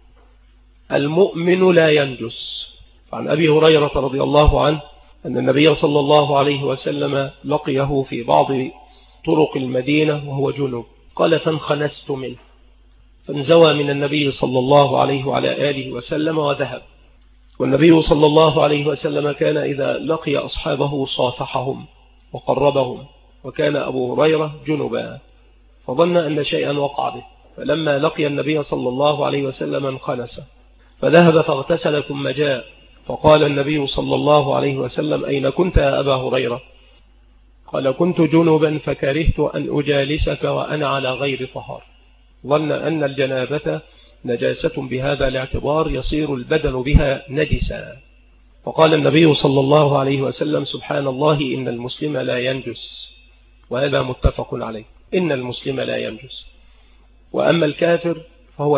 المؤمن لا ينجس. عن أبي هريرة رضي الله عنه أن النبي صلى الله عليه وسلم لقيه في بعض طرق المدينة وهو جنوب، قال: فانخنست منه، فانزوى من النبي صلى الله عليه وعلى آله وسلم وذهب. والنبي صلى الله عليه وسلم كان إذا لقي أصحابه صافحهم وقربهم، وكان أبو هريرة جنبا، فظن أن شيئا وقع به، فلما لقي النبي صلى الله عليه وسلم انخنس، فذهب فاغتسل ثم جاء، فقال النبي صلى الله عليه وسلم: أين كنت يا أبا هريرة؟ قال: كنت جنبا فكرهت أن أجالسك وأنا على غير طهار. ظن أن الجنابة نجاسة بهذا الاعتبار يصير البدن بها نجسا، فقال النبي صلى الله عليه وسلم: سبحان الله، إن المسلم لا ينجس. وهذا متفق عليه، إن المسلم لا ينجس. وأما الكافر فهو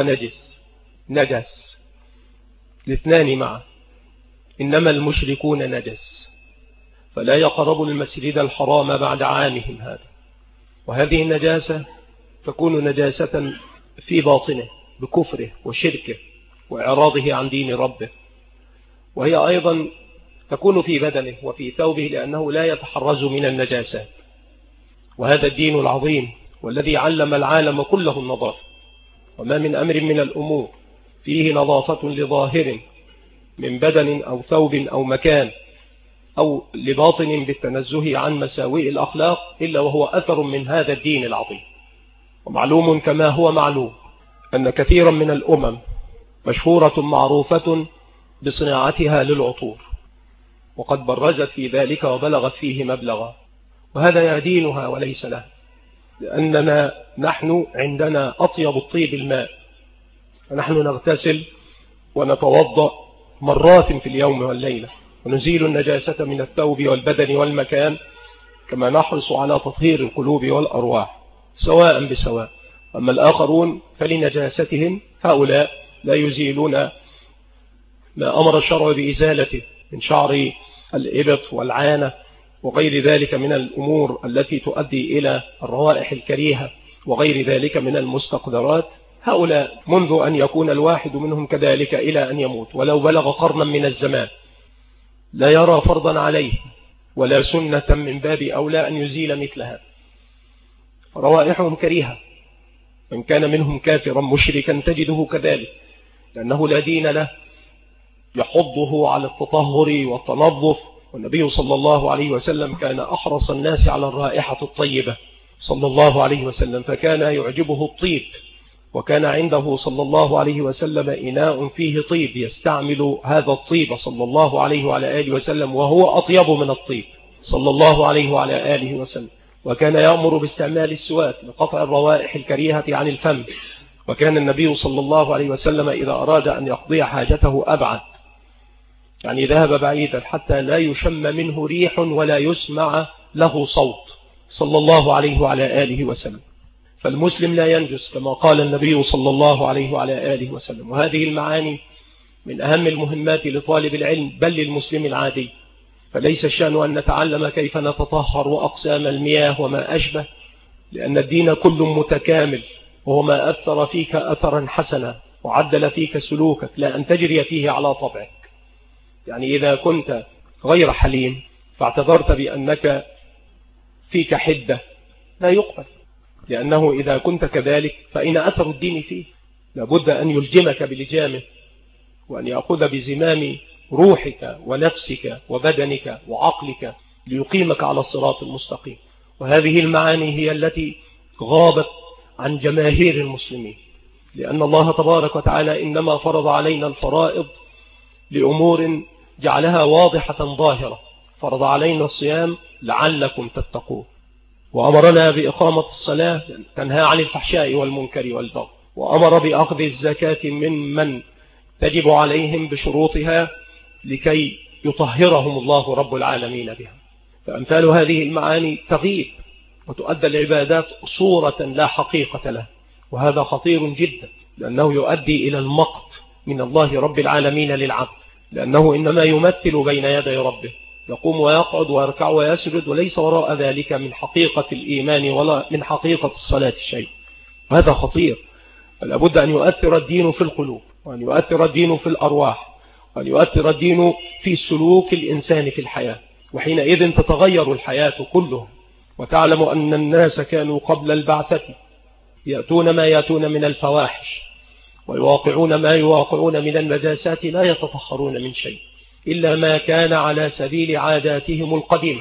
نجس الاثنان معا، إنما المشركون نجس، فلا يقربوا المسجد الحرام بعد عامهم هذا. وهذه النجاسة تكون نجاسة في باطنه بكفره وشركه وإعراضه عن دين ربه، وهي أيضا تكون في بدنه وفي ثوبه لأنه لا يتحرز من النجاسات. وهذا الدين العظيم والذي علم العالم كله النظافة، وما من أمر من الأمور فيه نظافة لظاهر من بدن أو ثوب أو مكان أو لباطن بالتنزه عن مساوئ الأخلاق إلا وهو أثر من هذا الدين العظيم. ومعلوم كما هو معلوم أن كثيرا من الأمم مشهورة معروفة بصناعتها للعطور، وقد برزت في ذلك وبلغت فيه مبلغا، وهذا يدينها وليس له، لأننا نحن عندنا أطيب الطيب الماء، فنحن نغتسل ونتوضأ مرات في اليوم والليلة، ونزيل النجاسة من الثوب والبدن والمكان، كما نحرص على تطهير القلوب والأرواح سواء بسواء. أما الآخرون فلنجاستهم هؤلاء لا يزيلون ما أمر الشرع بإزالته من شعر الإبط والعانة وغير ذلك من الأمور التي تؤدي إلى الروائح الكريهة وغير ذلك من المستقدرات. هؤلاء منذ أن يكون الواحد منهم كذلك إلى أن يموت ولو بلغ قرنا من الزمان لا يرى فرضا عليه ولا سنة من باب أولى أن يزيل مثلها. روائحهم كريهة، من كان منهم كافرا مشركا تجده كذلك، لأنه لا دين له يحضه على التطهر والتنظف. والنبي صلى الله عليه وسلم كان أحرص الناس على الرائحة الطيبة صلى الله عليه وسلم، فكان يعجبه الطيب، وكان عنده صلى الله عليه وسلم إناء فيه طيب يستعمل هذا الطيب صلى الله عليه وعلى آله وسلم، وهو أطيب من الطيب صلى الله عليه وعلى آله وسلم. وكان يأمر باستعمال السواك لقطع الروائح الكريهة عن الفم. وكان النبي صلى الله عليه وسلم إذا أراد أن يقضي حاجته أبعد، يعني ذهب بعيدا حتى لا يشم منه ريح ولا يسمع له صوت صلى الله عليه وعلى آله وسلم. فالمسلم لا ينجس كما قال النبي صلى الله عليه وعلى آله وسلم. وهذه المعاني من أهم المهمات لطالب العلم بل للمسلم العادي. فليس الشأن أن نتعلم كيف نتطهر وأقسام المياه وما أشبه، لأن الدين كل متكامل، وهو ما أثر فيك أثرا حسنا وعدل فيك سلوكك، لا أن تجري فيه على طبعك. يعني إذا كنت غير حليم فاعتذرت بأنك فيك حدة لا يقبل، لأنه إذا كنت كذلك فإن أثر الدين فيه لابد أن يلجمك بلجامه، وأن يأخذ بزمام روحك ونفسك وبدنك وعقلك ليقيمك على الصراط المستقيم. وهذه المعاني هي التي غابت عن جماهير المسلمين، لأن الله تبارك وتعالى إنما فرض علينا الفرائض لأمور جعلها واضحة ظاهرة. فرض علينا الصيام لعلكم تتقون، وأمرنا بإقامة الصلاة تنهى عن الفحشاء والمنكر والبغي، وأمر بأخذ الزكاة ممن تجب عليهم بشروطها لكي يطهرهم الله رب العالمين بها. فأمثال هذه المعاني تغيب وتؤدى العبادات صورة لا حقيقة لها، وهذا خطير جدا، لأنه يؤدي إلى المقت من الله رب العالمين للعبد، لأنه إنما يمثل بين يدي ربه، يقوم ويقعد ويركع ويسجد، وليس وراء ذلك من حقيقة الإيمان ولا من حقيقة الصلاة شيء. هذا خطير. فلا بد أن يؤثر الدين في القلوب، وأن يؤثر الدين في الأرواح، وأن يؤثر الدين في سلوك الإنسان في الحياة، وحينئذ تتغير الحياة كلها. وتعلم أن الناس كانوا قبل البعثة يأتون ما يأتون من الفواحش ويواقعون ما يواقعون من النجاسات، لا يتطهرون من شيء إلا ما كان على سبيل عاداتهم القديمة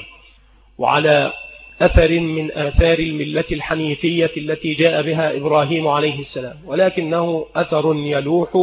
وعلى أثر من آثار الملة الحنيفية التي جاء بها إبراهيم عليه السلام، ولكنه أثر يلوح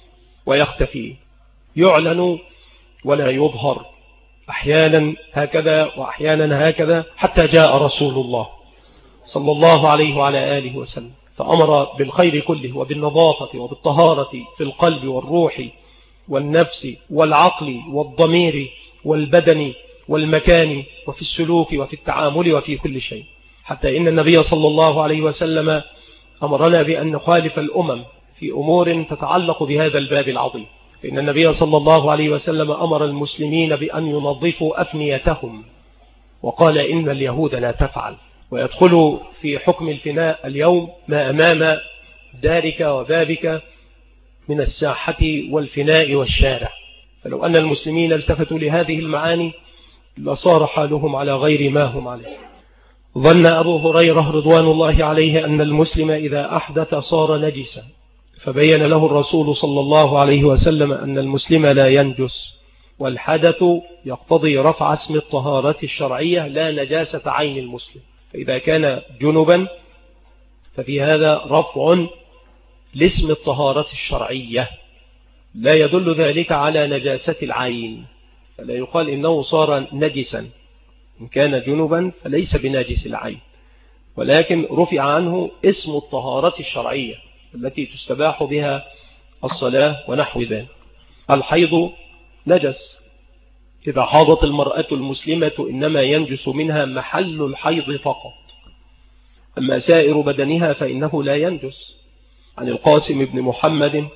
ويختفي، يعلن ولا يظهر، أحيانا هكذا وأحيانا هكذا، حتى جاء رسول الله صلى الله عليه وعلى آله وسلم فأمر بالخير كله وبالنظافة وبالطهارة في القلب والروح والنفس والعقل والضمير والبدن والمكان وفي السلوك وفي التعامل وفي كل شيء. حتى إن النبي صلى الله عليه وسلم أمرنا بأن نخالف الأمم في أمور تتعلق بهذا الباب العظيم. فإن النبي صلى الله عليه وسلم أمر المسلمين بأن ينظفوا أفنيتهم، وقال إن اليهود لا تفعل. ويدخل في حكم الفناء اليوم ما أمام دارك وبابك من الساحة والفناء والشارع. فلو أن المسلمين التفتوا لهذه المعاني لصار حالهم على غير ما هم عليه. ظن أبو هريرة رضوان الله عليه أن المسلم إذا أحدث صار نجسا، فبين له الرسول صلى الله عليه وسلم أن المسلم لا ينجس، والحدث يقتضي رفع اسم الطهارة الشرعية لا نجاسة عين المسلم. فإذا كان جنبا ففي هذا رفع لاسم الطهارة الشرعية، لا يدل ذلك على نجاسة العين، فلا يقال إنه صار نجسا. إن كان جنبا فليس بناجس العين، ولكن رفع عنه اسم الطهارة الشرعية التي تستباح بها الصلاة ونحو ذلك. الحيض نجس، إذا حاضت المرأة المسلمة إنما ينجس منها محل الحيض فقط، أما سائر بدنها فإنه لا ينجس. عن القاسم بن محمد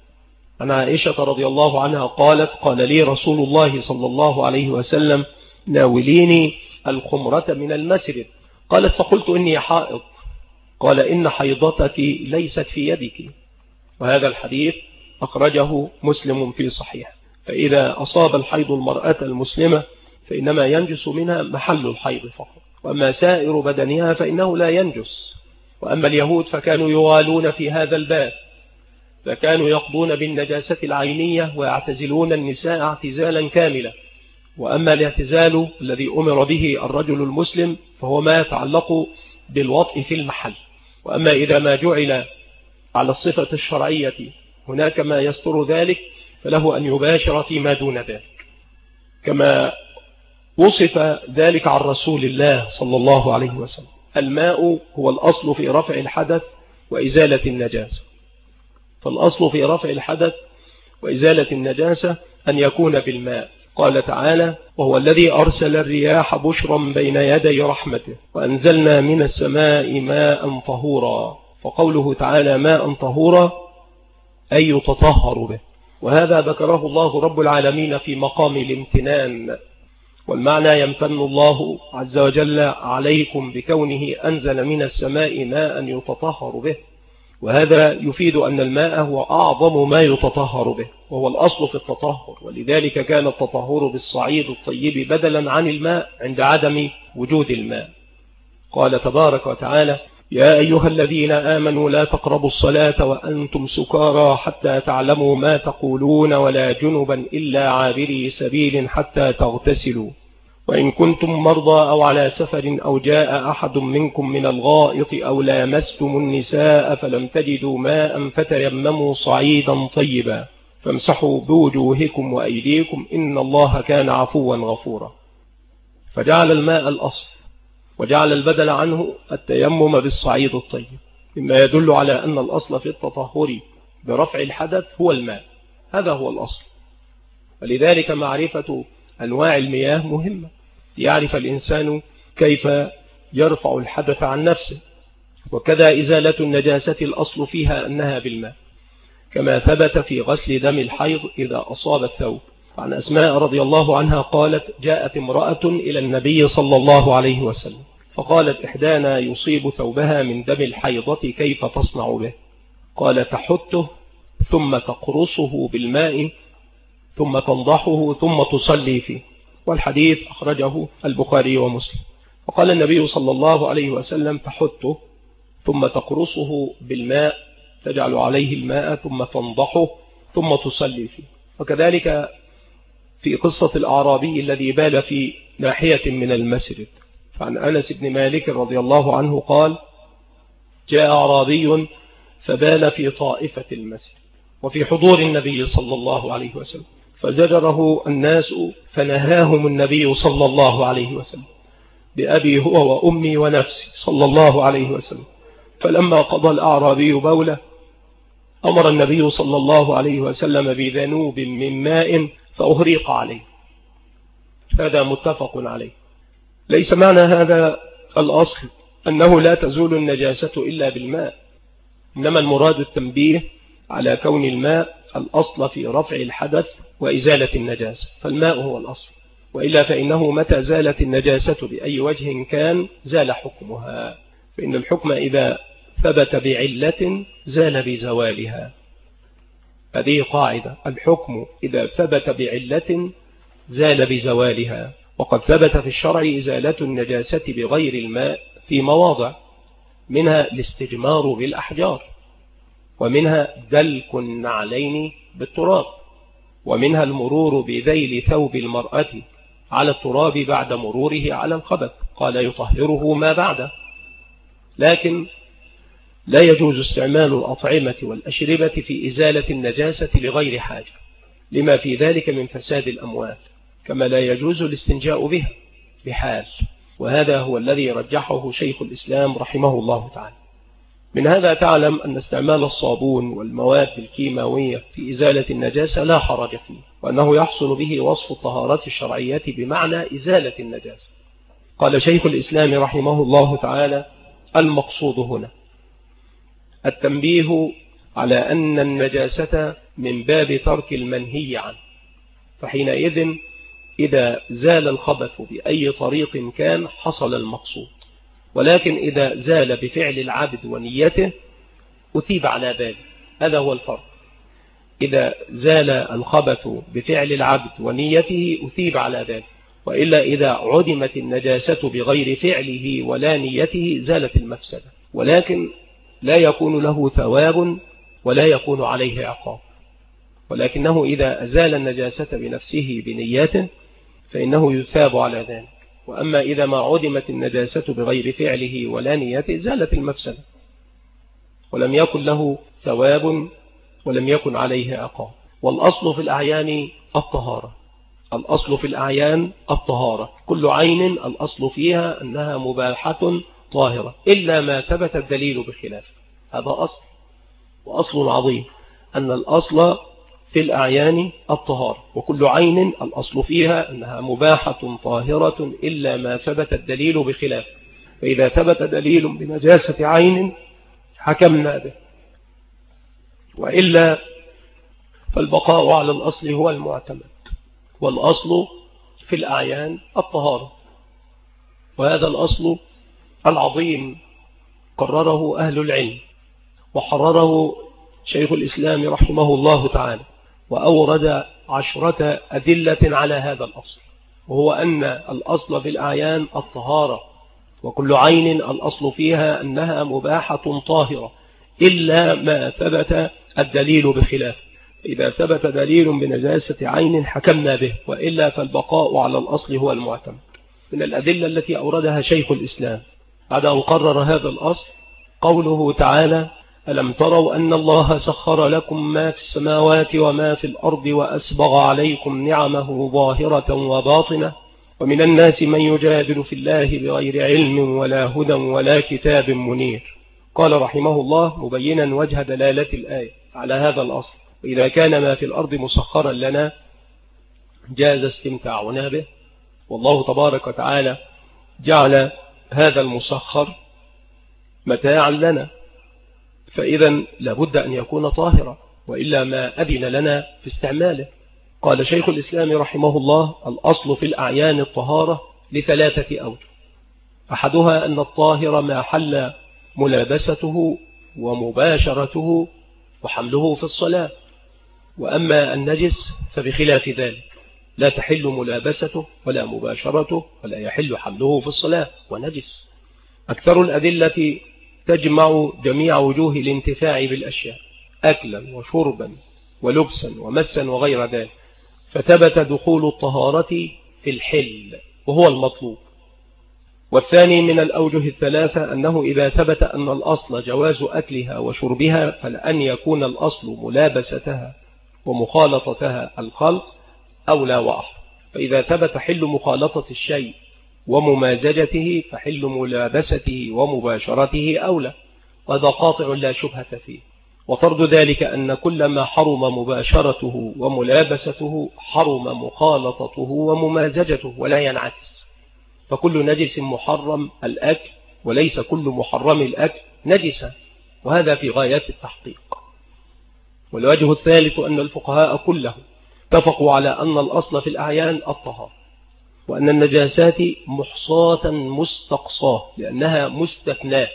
عن عائشة رضي الله عنها قالت: قال لي رسول الله صلى الله عليه وسلم: ناوليني الخمرة من المسرد. قالت: فقلت إني حائض. قال: إن حيضتك ليست في يدك. وهذا الحديث أخرجه مسلم في صحيح. فإذا أصاب الحيض المرأة المسلمة فإنما ينجس منها محل الحيض فقط، وأما سائر بدنها فإنه لا ينجس. وأما اليهود فكانوا يغالون في هذا الباب، فكانوا يقضون بالنجاسة العينية ويعتزلون النساء اعتزالا كاملا. وأما الاعتزال الذي أمر به الرجل المسلم فهو ما يتعلق بالوطء في المحل. وأما إذا ما جعل على الصفة الشرعية هناك ما يستر ذلك فله أن يباشر فيما دون ذلك، كما وصف ذلك عن رسول الله صلى الله عليه وسلم. الماء هو الأصل في رفع الحدث وإزالة النجاسة. فالأصل في رفع الحدث وإزالة النجاسة أن يكون بالماء. قال تعالى: وهو الذي أرسل الرياح بشرا بين يدي رحمته وأنزلنا من السماء ماء طهورا. فقوله تعالى ماء طهورا أي يتطهر به، وهذا ذكره الله رب العالمين في مقام الامتنان. والمعنى يمتن الله عز وجل عليكم بكونه أنزل من السماء ماء يتطهر به، وهذا يفيد أن الماء هو أعظم ما يتطهر به، وهو الأصل في التطهر. ولذلك كان التطهر بالصعيد الطيب بدلا عن الماء عند عدم وجود الماء. قال تبارك وتعالى: يا أيها الذين آمنوا لا تقربوا الصلاة وأنتم سكارى حتى تعلموا ما تقولون ولا جنبا إلا عابري سبيل حتى تغتسلوا وإن كنتم مرضى أو على سفر أو جاء أحد منكم من الغائط أو لامستم النساء فلم تجدوا ماء فتيمموا صعيدا طيبا فامسحوا بوجوهكم وأيديكم إن الله كان عفوا غفورا. فجعل الماء الأصل وجعل البدل عنه التيمم بالصعيد الطيب، مما يدل على أن الأصل في التطهر برفع الحدث هو الماء، هذا هو الأصل. ولذلك معرفة أنواع المياه مهمة، يعرف الإنسان كيف يرفع الحدث عن نفسه. وكذا إزالة النجاسة الأصل فيها أنها بالماء، كما ثبت في غسل دم الحيض إذا أصاب الثوب. عن أسماء رضي الله عنها قالت: جاءت امرأة إلى النبي صلى الله عليه وسلم فقالت: إحدانا يصيب ثوبها من دم الحيضة كيف تصنع به؟ قال: تحته ثم تقرصه بالماء ثم تنضحه ثم تصلي فيه. والحديث أخرجه البخاري ومسلم. وقال النبي صلى الله عليه وسلم: تحته ثم تقرصه بالماء تجعل عليه الماء ثم تنضحه ثم تصلي فيه. وكذلك في قصة الأعرابي الذي بال في ناحية من المسجد، فعن أنس بن مالك رضي الله عنه قال: جاء أعرابي فبال في طائفة المسجد وفي حضور النبي صلى الله عليه وسلم فزجره الناس فنهاهم النبي صلى الله عليه وسلم بأبي هو وأمي ونفسي صلى الله عليه وسلم. فلما قضى الأعرابي بوله أمر النبي صلى الله عليه وسلم بذنوب من ماء فأهريق عليه. هذا متفق عليه. ليس معنى هذا الأصل أنه لا تزول النجاسة إلا بالماء، إنما المراد التنبيه على كون الماء الأصل في رفع الحدث وإزالة النجاسة، فالماء هو الأصل، وإلا فإنه متى زالت النجاسة بأي وجه كان زال حكمها، فإن الحكم إذا ثبت بعلة زال بزوالها. هذه قاعدة: الحكم إذا ثبت بعلة زال بزوالها. وقد ثبت في الشرع إزالة النجاسة بغير الماء في مواضع، منها الاستجمار بالأحجار، ومنها دلك النعلين بالتراب، ومنها المرور بذيل ثوب المرأة على التراب بعد مروره على الخبث، قال: يطهره ما بعده. لكن لا يجوز استعمال الأطعمة والأشربة في إزالة النجاسة لغير حاجة، لما في ذلك من فساد الأموال، كما لا يجوز الاستنجاء بها بحال، وهذا هو الذي رجحه شيخ الإسلام رحمه الله تعالى. من هذا تعلم أن استعمال الصابون والمواد الكيماوية في إزالة النجاسة لا حرج فيه، وأنه يحصل به وصف الطهارة الشرعية بمعنى إزالة النجاسة. قال شيخ الإسلام رحمه الله تعالى: المقصود هنا التنبيه على أن النجاسة من باب ترك المنهي عنه، فحينئذ إذا زال الخبث بأي طريق كان حصل المقصود، ولكن إذا زال بفعل العبد ونيته أثيب على ذلك. هذا هو الفرق. إذا زال الخبث بفعل العبد ونيته أثيب على ذلك، وإلا إذا عدمت النجاسة بغير فعله ولا نيته زالت المفسدة، ولكن لا يكون له ثواب ولا يكون عليه عقاب، ولكنه إذا أزال النجاسة بنفسه بنياته فإنه يثاب على ذلك. وأما إذا ما عدمت النجاسة بغير فعله ولا نيته زالت المفسدة ولم يكن له ثواب ولم يكن عليه عقاب. والأصل في الأعيان الطهارة، الأصل في الأعيان الطهارة، كل عين الأصل فيها أنها مباحة طاهرة إلا ما ثبت الدليل بخلافه. هذا أصل، وأصل عظيم أن الأصل في الأعيان الطهارة، وكل عين الأصل فيها أنها مباحة طاهرة إلا ما ثبت الدليل بخلافه. فإذا ثبت دليل بنجاسة عين حكمنا به، وإلا فالبقاء على الأصل هو المعتمد، والأصل في الأعيان الطهارة. وهذا الأصل العظيم قرره أهل العلم وحرره شيخ الإسلام رحمه الله تعالى، وأورد 10 أدلة على هذا الأصل، وهو أن الأصل في الأعيان الطهارة، وكل عين الأصل فيها أنها مباحة طاهرة إلا ما ثبت الدليل بخلافه. إذا ثبت دليل بنجاسة عين حكمنا به، وإلا فالبقاء على الأصل هو المعتمد. من الأدلة التي أوردها شيخ الإسلام بعد أن قرر هذا الأصل قوله تعالى: ألم تروا أن الله سخر لكم ما في السماوات وما في الأرض وأسبغ عليكم نعمه ظاهرة وباطنة ومن الناس من يجادل في الله بغير علم ولا هدى ولا كتاب منير. قال رحمه الله مبينا وجه دلالة الآية على هذا الأصل: وإذا كان ما في الأرض مسخرا لنا جاز استمتاعنا به، والله تبارك وتعالى جعل هذا المسخر متاعا لنا، فإذا لابد أن يكون طاهرا، وإلا ما أذن لنا في استعماله. قال شيخ الإسلام رحمه الله: الأصل في الأعيان الطهارة ل3 أوجه. أحدها أن الطاهر ما حل ملابسته ومباشرته وحمله في الصلاة، وأما النجس فبخلاف ذلك، لا تحل ملابسته ولا مباشرته ولا يحل حمله في الصلاة ونجس. أكثر الأدلة تجمع جميع وجوه الانتفاع بالأشياء أكلا وشربا ولبسا ومسا وغير ذلك، فثبت دخول الطهارة في الحل وهو المطلوب. والثاني من الأوجه 3 أنه إذا ثبت أن الأصل جواز أكلها وشربها فلأن يكون الأصل ملابستها ومخالطتها الخلط أولى وأحرى، فإذا ثبت حل مخالطة الشيء وممازجته فحل ملابسته ومباشرته أولى، وهذا قاطع لا شبهة فيه. وطرد ذلك أن كل ما حرم مباشرته وملابسته حرم مخالطته وممازجته ولا ينعكس، فكل نجس محرم الأكل وليس كل محرم الأكل نجسا، وهذا في غاية التحقيق. والوجه الثالث أن الفقهاء كلهم اتفقوا على أن الأصل في الأعيان الطهارة، وأن النجاسات محصاة مستقصاة لأنها مستثناة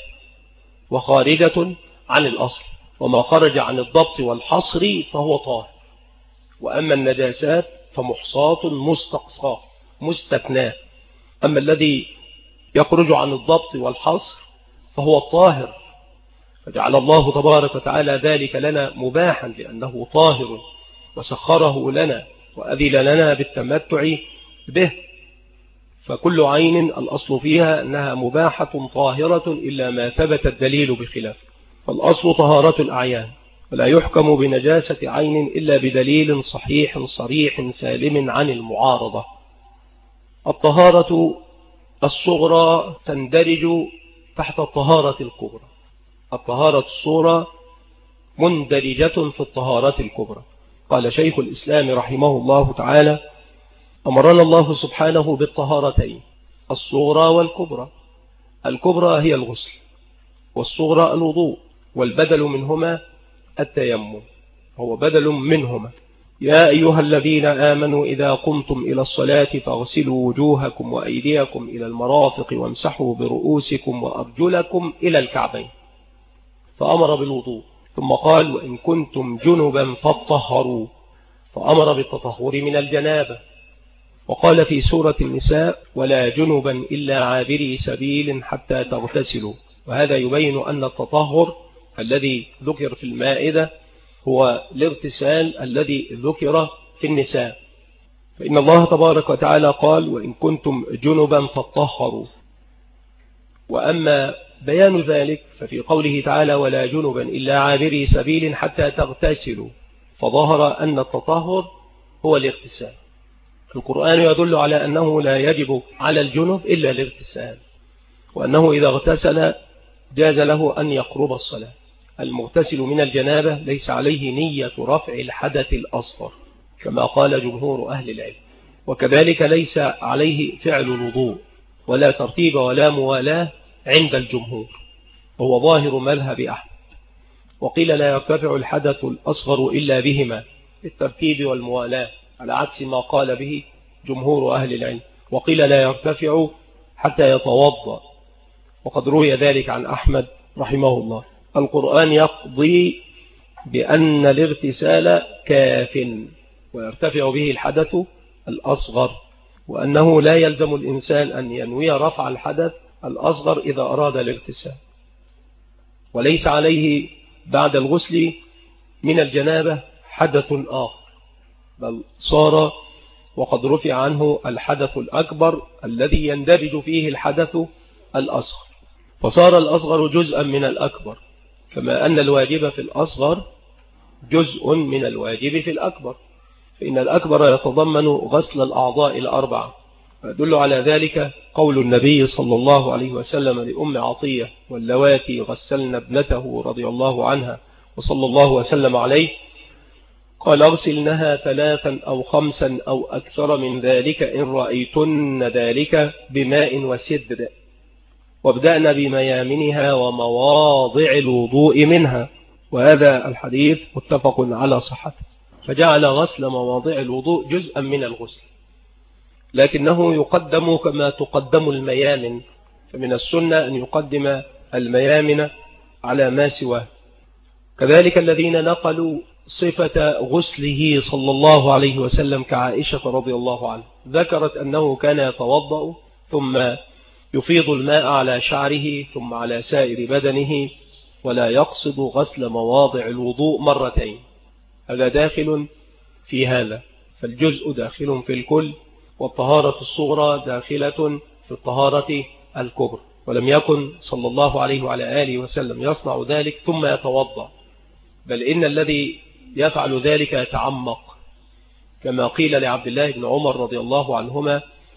وخارجة عن الأصل، وما خرج عن الضبط والحصر فهو طاهر، وأما النجاسات فمحصاة مستقصاة مستثناة. أما الذي يخرج عن الضبط والحصر فهو الطاهر، فجعل الله تبارك وتعالى ذلك لنا مباحا لأنه طاهر، وسخره لنا وأذن لنا بالتمتع به. فكل عين الأصل فيها أنها مباحة طاهرة إلا ما ثبت الدليل بخلافه، فالأصل طهارة الأعيان، ولا يحكم بنجاسة عين إلا بدليل صحيح صريح سالم عن المعارضة. الطهارة الصغرى تندرج تحت الطهارة الكبرى، الطهارة الصغرى مندرجة في الطهارة الكبرى. قال شيخ الإسلام رحمه الله تعالى: أمرنا الله سبحانه بالطهارتين الصغرى والكبرى. الكبرى هي الغسل، والصغرى الوضوء، والبدل منهما التيمم، هو بدل منهما. يا أيها الذين آمنوا إذا قمتم إلى الصلاة فاغسلوا وجوهكم وأيديكم إلى المرافق وامسحوا برؤوسكم وأرجلكم إلى الكعبين، فأمر بالوضوء، ثم قال: وإن كنتم جنبا فاطهروا، فأمر بالتطهر من الجنابة، وقال في سورة النساء ولا جنبا إلا عابري سبيل حتى تغتسلوا. وهذا يبين أن التطهر الذي ذكر في المائدة هو الاغتسال الذي ذكر في النساء، فإن الله تبارك وتعالى قال وإن كنتم جنبا فاطهروا. وأما بيان ذلك ففي قوله تعالى ولا جنبا إلا عابري سبيل حتى تغتسلوا، فظهر أن التطهر هو الاغتسال. القرآن يدل على أنه لا يجب على الجنب إلا الاغتسال، وأنه إذا اغتسل جاز له أن يقرب الصلاة. المغتسل من الجنابة ليس عليه نية رفع الحدث الأصغر كما قال جمهور أهل العلم، وكذلك ليس عليه فعل الوضوء ولا ترتيب ولا موالاه عند الجمهور، وهو ظاهر مذهب أحمد. وقيل لا يرتفع الحدث الأصغر إلا بهما الترتيب والموالاه على عكس ما قال به جمهور أهل العلم. وقيل لا يرتفع حتى يتوضأ، وقد روي ذلك عن أحمد رحمه الله. القرآن يقضي بأن الاغتسال كاف ويرتفع به الحدث الأصغر، وأنه لا يلزم الإنسان أن ينوي رفع الحدث الأصغر إذا أراد الاغتسال، وليس عليه بعد الغسل من الجنابة حدث آخر، بل صار وقد رفع عنه الحدث الأكبر الذي يندرج فيه الحدث الأصغر، فصار الأصغر جزءا من الأكبر، كما أن الواجب في الأصغر جزء من الواجب في الأكبر، فإن الأكبر يتضمن غسل الأعضاء الأربعة. ويدل على ذلك قول النبي صلى الله عليه وسلم لأم عطية واللواتي غسلن ابنته رضي الله عنها وصلى الله وسلم عليه، قال اغسلنها 3 أو 5 أو أكثر من ذلك إن رأيتن ذلك بماء وسدر، وابدأنا بميامنها ومواضع الوضوء منها. وهذا الحديث متفق على صحته، فجعل غسل مواضع الوضوء جزءا من الغسل، لكنه يقدم كما تقدم الميامن، فمن السنة أن يقدم الميامن على ما سواه. كذلك الذين نقلوا صفة غسله صلى الله عليه وسلم كعائشة رضي الله عنها ذكرت أنه كان يتوضأ ثم يفيض الماء على شعره ثم على سائر بدنه، ولا يقصد غسل مواضع الوضوء مرتين. هذا داخل في هذا، فالجزء داخل في الكل، والطهارة الصغرى داخلة في الطهارة الكبرى. ولم يكن صلى الله عليه وعلى آله وسلم يصنع ذلك ثم يتوضأ، بل إن الذي يفعل ذلك يتعمق، كما قيل لعبد الله بن عمر رضي الله عنهما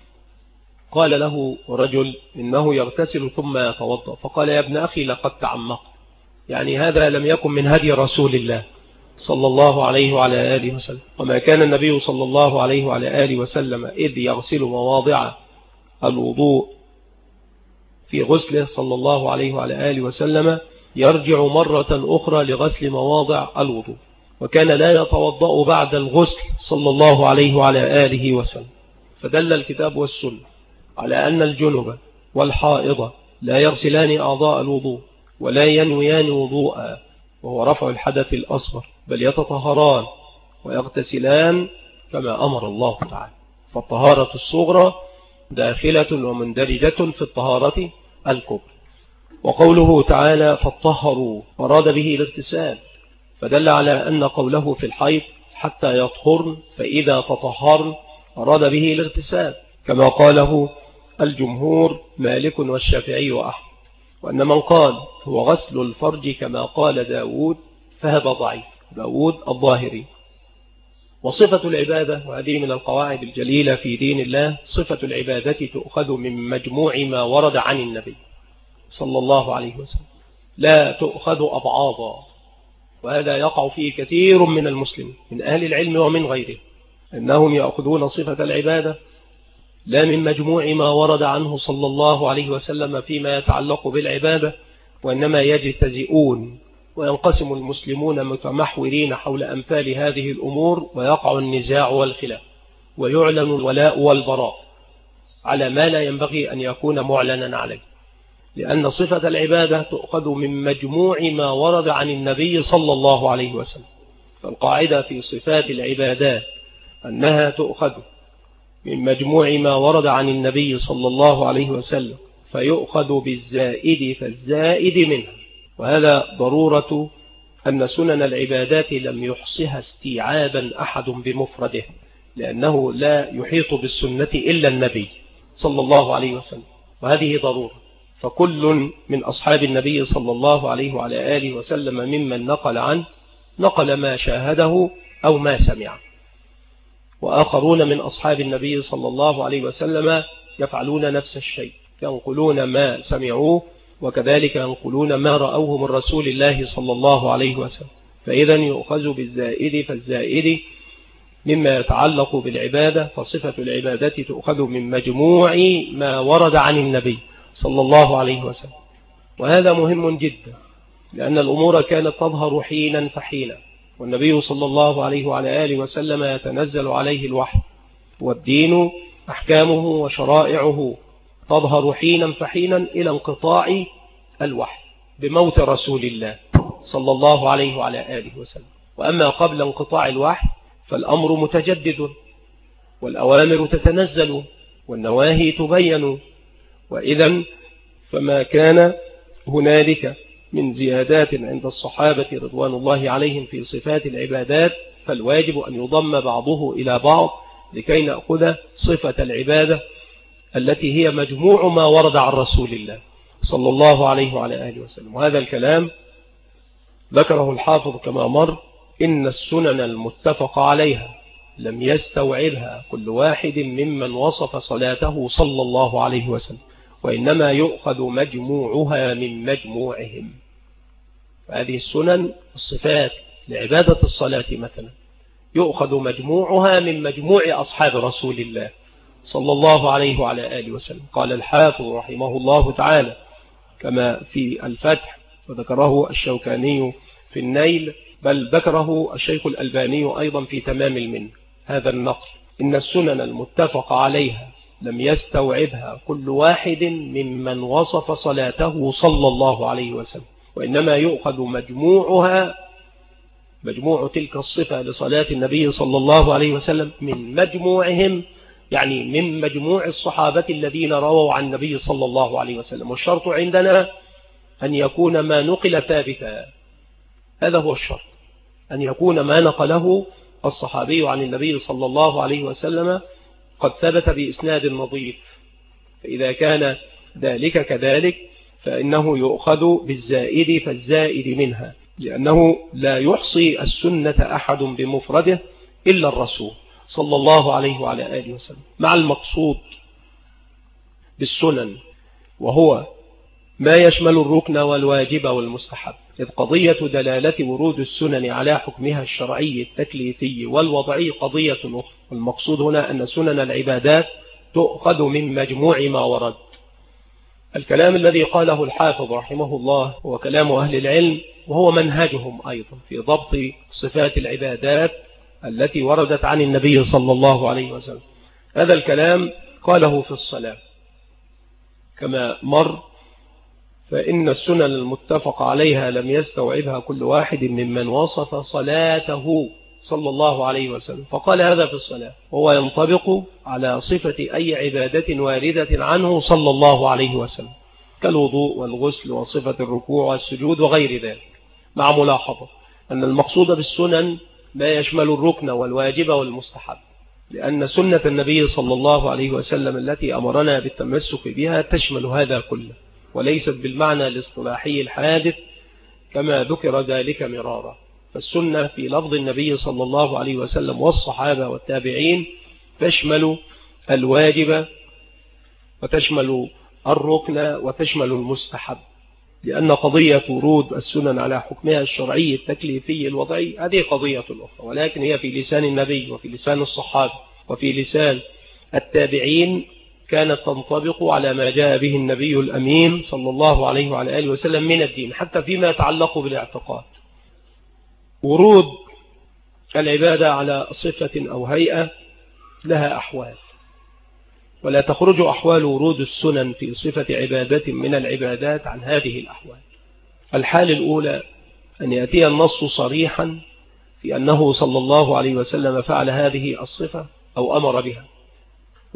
قال له رجل إنه يغتسل ثم يتوضأ، فقال يا ابن أخي لقد تعمقت، يعني هذا لم يكن من هدي رسول الله صلى الله عليه وعلى آله وسلم. وما كان النبي صلى الله عليه وعلى آله وسلم إذ يغسل مواضع الوضوء في غسله صلى الله عليه وعلى آله وسلم يرجع مرة أخرى لغسل مواضع الوضوء، وكان لا يتوضأ بعد الغسل صلى الله عليه وعلى آله وسلم. فدل الكتاب والسنة على أن الجنب والحائض لا يغسلان أعضاء الوضوء ولا ينويان وضوءا وهو رفع الحدث الأصغر، بل يتطهران ويغتسلان كما أمر الله تعالى. فالطهارة الصغرى داخلة ومندرجة في الطهارة الكبرى. وقوله تعالى فاطهروا أراد به الاغتسال، فدل على أن قوله في الحيض حتى يطهرن فإذا تطهرن أراد به الاغتسال، كما قاله الجمهور مالك والشافعي وأحمد. وأن من قال هو غسل الفرج كما قال داود فهذا ضعيف، داود الظاهري. وصفة العبادة، وهذه من القواعد الجليلة في دين الله، صفة العبادة تؤخذ من مجموع ما ورد عن النبي صلى الله عليه وسلم، لا تؤخذ أبعاضا. وهذا يقع فيه كثير من المسلمين من أهل العلم ومن غيره، أنهم يأخذون صفة العبادة لا من مجموع ما ورد عنه صلى الله عليه وسلم فيما يتعلق بالعبادة، وإنما يجتزئون وينقسم المسلمون متمحورين حول أمثال هذه الأمور، ويقع النزاع والخلاف، ويعلن الولاء والبراء على ما لا ينبغي أن يكون معلنا عليه، لأن صفة العبادة تؤخذ من مجموع ما ورد عن النبي صلى الله عليه وسلم. فالقاعدة في صفات العبادات أنها تؤخذ من مجموع ما ورد عن النبي صلى الله عليه وسلم، فيؤخذ بالزائد فالزائد منه. وهذا ضرورة أن سنن العبادات لم يحصها استيعابا أحد بمفرده، لأنه لا يحيط بالسنة إلا النبي صلى الله عليه وسلم، وهذه ضرورة. فكل من أصحاب النبي صلى الله عليه وعلى آله وسلم ممن نقل عنه نقل ما شاهده أو ما سمع، وآخرون من أصحاب النبي صلى الله عليه وسلم يفعلون نفس الشيء، ينقلون ما سمعوه وكذلك ينقلون ما رأوه من رسول الله صلى الله عليه وسلم. فإذا يؤخذ بالزائد فالزائد مما يتعلق بالعبادة، فصفة العبادة تؤخذ من مجموع ما ورد عن النبي صلى الله عليه وسلم. وهذا مهم جدا، لأن الأمور كانت تظهر حينا فحينا، والنبي صلى الله عليه وعلى آله وسلم يتنزل عليه الوحي، والدين أحكامه وشرائعه تظهر حينا فحينا إلى انقطاع الوحي بموت رسول الله صلى الله عليه وعلى آله وسلم. وأما قبل انقطاع الوحي فالأمر متجدد، والأوامر تتنزل والنواهي تبين. وإذا فما كان هنالك من زيادات عند الصحابة رضوان الله عليهم في صفات العبادات فالواجب أن يضم بعضه إلى بعض لكي نأخذ صفة العبادة التي هي مجموع ما ورد عن رسول الله صلى الله عليه وعلى آله وسلم. وهذا الكلام ذكره الحافظ كما مر: إن السنن المتفق عليها لم يستوعبها كل واحد ممن وصف صلاته صلى الله عليه وسلم، وإنما يؤخذ مجموعها من مجموعهم. فهذه السنن الصفات لعبادة الصلاة مثلا يؤخذ مجموعها من مجموع أصحاب رسول الله صلى الله عليه وعلى آله وسلم. قال الحافظ رحمه الله تعالى كما في الفتح، وذكره الشوكاني في النيل، بل ذكره الشيخ الألباني أيضا في تمام المنة، هذا النقل: إن السنن المتفق عليها لم يستوعبها كل واحد ممن وصف صلاته صلى الله عليه وسلم، وإنما يؤخذ مجموعها، مجموع تلك الصفة لصلاة النبي صلى الله عليه وسلم، من مجموعهم، يعني من مجموع الصحابة الذين رووا عن النبي صلى الله عليه وسلم. والشرط عندنا أن يكون ما نقل ثابتا، هذا هو الشرط، أن يكون ما نقله الصحابي عن النبي صلى الله عليه وسلم قد ثبت بإسناد نظيف. فإذا كان ذلك كذلك فإنه يؤخذ بالزائد فالزائد منها، لأنه لا يحصي السنة أحد بمفرده إلا الرسول صلى الله عليه وعلى آله وسلم، مع المقصود بالسنن وهو ما يشمل الركن والواجب والمستحب، إذ قضية دلالة ورود السنن على حكمها الشرعي التكليفي والوضعي قضية أخرى. والمقصود هنا أن سنن العبادات تؤخذ من مجموع ما ورد. الكلام الذي قاله الحافظ رحمه الله هو كلام أهل العلم، وهو منهجهم أيضا في ضبط صفات العبادات التي وردت عن النبي صلى الله عليه وسلم. هذا الكلام قاله في الصلاة كما مر: فإن السنن المتفق عليها لم يستوعبها كل واحد ممن وصف صلاته صلى الله عليه وسلم. فقال هذا في الصلاة، وهو ينطبق على صفة أي عبادة واردة عنه صلى الله عليه وسلم، كالوضوء والغسل وصفة الركوع والسجود وغير ذلك، مع ملاحظة أن المقصود بالسنن ما يشمل الركن والواجب والمستحب، لأن سنة النبي صلى الله عليه وسلم التي أمرنا بالتمسك بها تشمل هذا كله، وليست بالمعنى الاصطلاحي الحادث كما ذكر ذلك مرارا. فالسنة في لفظ النبي صلى الله عليه وسلم والصحابة والتابعين تشمل الواجب وتشمل الركن وتشمل المستحب، لأن قضية ورود السنن على حكمها الشرعي التكليفي الوضعي هذه قضية أخرى، ولكن هي في لسان النبي وفي لسان الصحابة وفي لسان التابعين كانت تنطبق على ما جاء به النبي الأمين صلى الله عليه وعلى آله وسلم من الدين، حتى فيما يتعلق بالاعتقاد. ورود العبادة على صفة أو هيئة لها أحوال، ولا تخرج أحوال ورود السنن في صفة عبادة من العبادات عن هذه الأحوال. الحال الأولى أن يأتي النص صريحا في أنه صلى الله عليه وسلم فعل هذه الصفة أو أمر بها،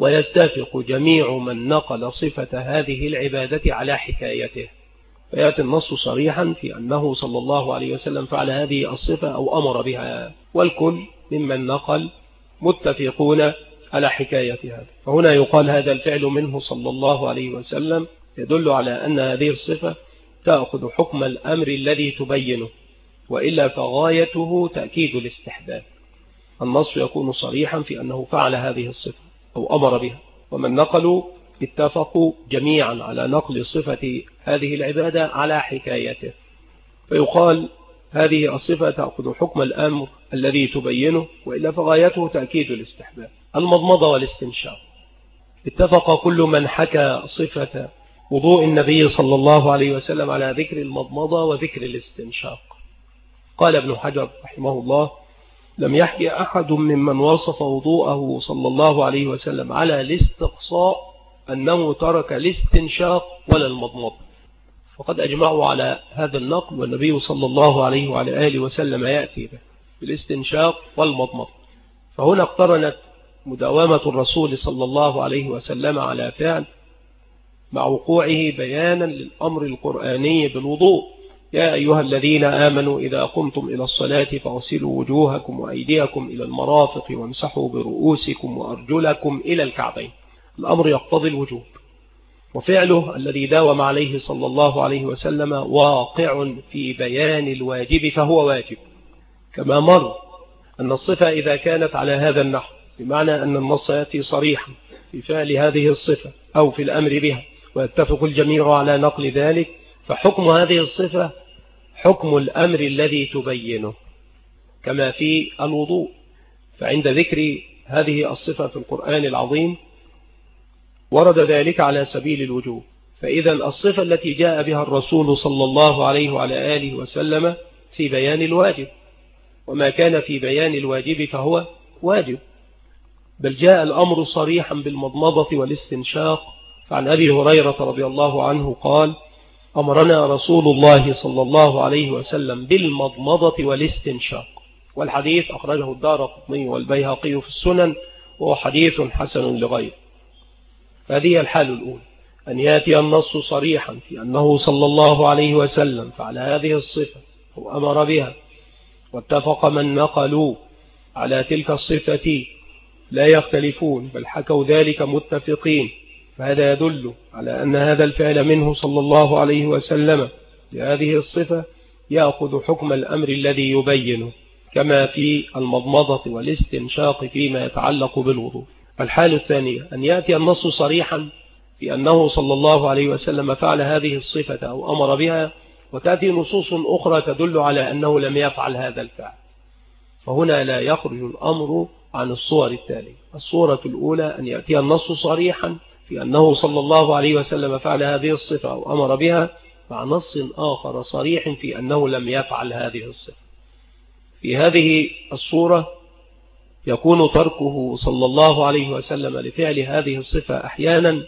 ويتفق جميع من نقل صفة هذه العبادة على حكايته، فيأتي النص صريحا في أنه صلى الله عليه وسلم فعل هذه الصفة أو أمر بها، والكل ممن نقل متفقون على حكاية هذا. فهنا يقال هذا الفعل منه صلى الله عليه وسلم يدل على أن هذه الصفة تأخذ حكم الأمر الذي تبينه، وإلا فغايته تأكيد الاستحباب. النص يكون صريحا في أنه فعل هذه الصفة أو أمر بها، ومن نقلوا اتفقوا جميعا على نقل صفة هذه العبادة على حكايته، فيقال هذه الصفة تأخذ حكم الأمر الذي تبينه، وإلا فغايته تأكيد الاستحباب. المضمضة والاستنشاق، اتفق كل من حكى صفة وضوء النبي صلى الله عليه وسلم على ذكر المضمضة وذكر الاستنشاق. قال ابن حجر رحمه الله: لم يحكي أحد ممن وصف وضوءه صلى الله عليه وسلم على الاستقصاء أنه ترك الاستنشاق ولا المضمضة، فقد أجمعوا على هذا النقل، والنبي صلى الله عليه وعلى آله وسلم يأتي به بالاستنشاق والمضمضة. فهنا اقترنت مداومة الرسول صلى الله عليه وسلم على فعل مع وقوعه بيانا للأمر القرآني بالوضوء: يا أيها الذين آمنوا إذا قمتم إلى الصلاة فاغسلوا وجوهكم وأيديكم إلى المرافق وامسحوا برؤوسكم وأرجلكم إلى الكعبين. الأمر يقتضي الوجوب، وفعله الذي داوم عليه صلى الله عليه وسلم واقع في بيان الواجب فهو واجب، كما مر أن الصفة إذا كانت على هذا النحو، بمعنى أن النص يأتي صريحا في فعل هذه الصفة أو في الأمر بها ويتفق الجميع على نقل ذلك، فحكم هذه الصفة حكم الأمر الذي تبينه، كما في الوضوء. فعند ذكر هذه الصفة في القرآن العظيم ورد ذلك على سبيل الوجوب، فإذا الصفة التي جاء بها الرسول صلى الله عليه وعلى آله وسلم في بيان الواجب، وما كان في بيان الواجب فهو واجب. بل جاء الأمر صريحا بالمضمضة والاستنشاق، فعن أبي هريرة رضي الله عنه قال: أمرنا رسول الله صلى الله عليه وسلم بالمضمضة والاستنشاق. والحديث أخرجه الدارقطني والبيهقي في السنن، وهو حديث حسن لغيره. هذه الحال الأولى، أن يأتي النص صريحا في أنه صلى الله عليه وسلم فعل هذه الصفة وأمر بها، واتفق من نقلوا على تلك الصفة لا يختلفون، بل حكوا ذلك متفقين، فهذا يدل على أن هذا الفعل منه صلى الله عليه وسلم لهذه الصفة يأخذ حكم الأمر الذي يبينه، كما في المضمضة والاستنشاق فيما يتعلق بالوضوء. الحال الثانية، أن يأتي النص صريحا في أنه صلى الله عليه وسلم فعل هذه الصفة أو أمر بها، وتأتي نصوص أخرى تدل على أنه لم يفعل هذا الفعل، فهنا لا يخرج الأمر عن الصور التالية. الصورة الأولى أن يأتي النص صريحا في أنه صلى الله عليه وسلم فعل هذه الصفة أو أمر بها، مع نص آخر صريح في أنه لم يفعل هذه الصفة. في هذه الصورة يكون تركه صلى الله عليه وسلم لفعل هذه الصفة أحيانا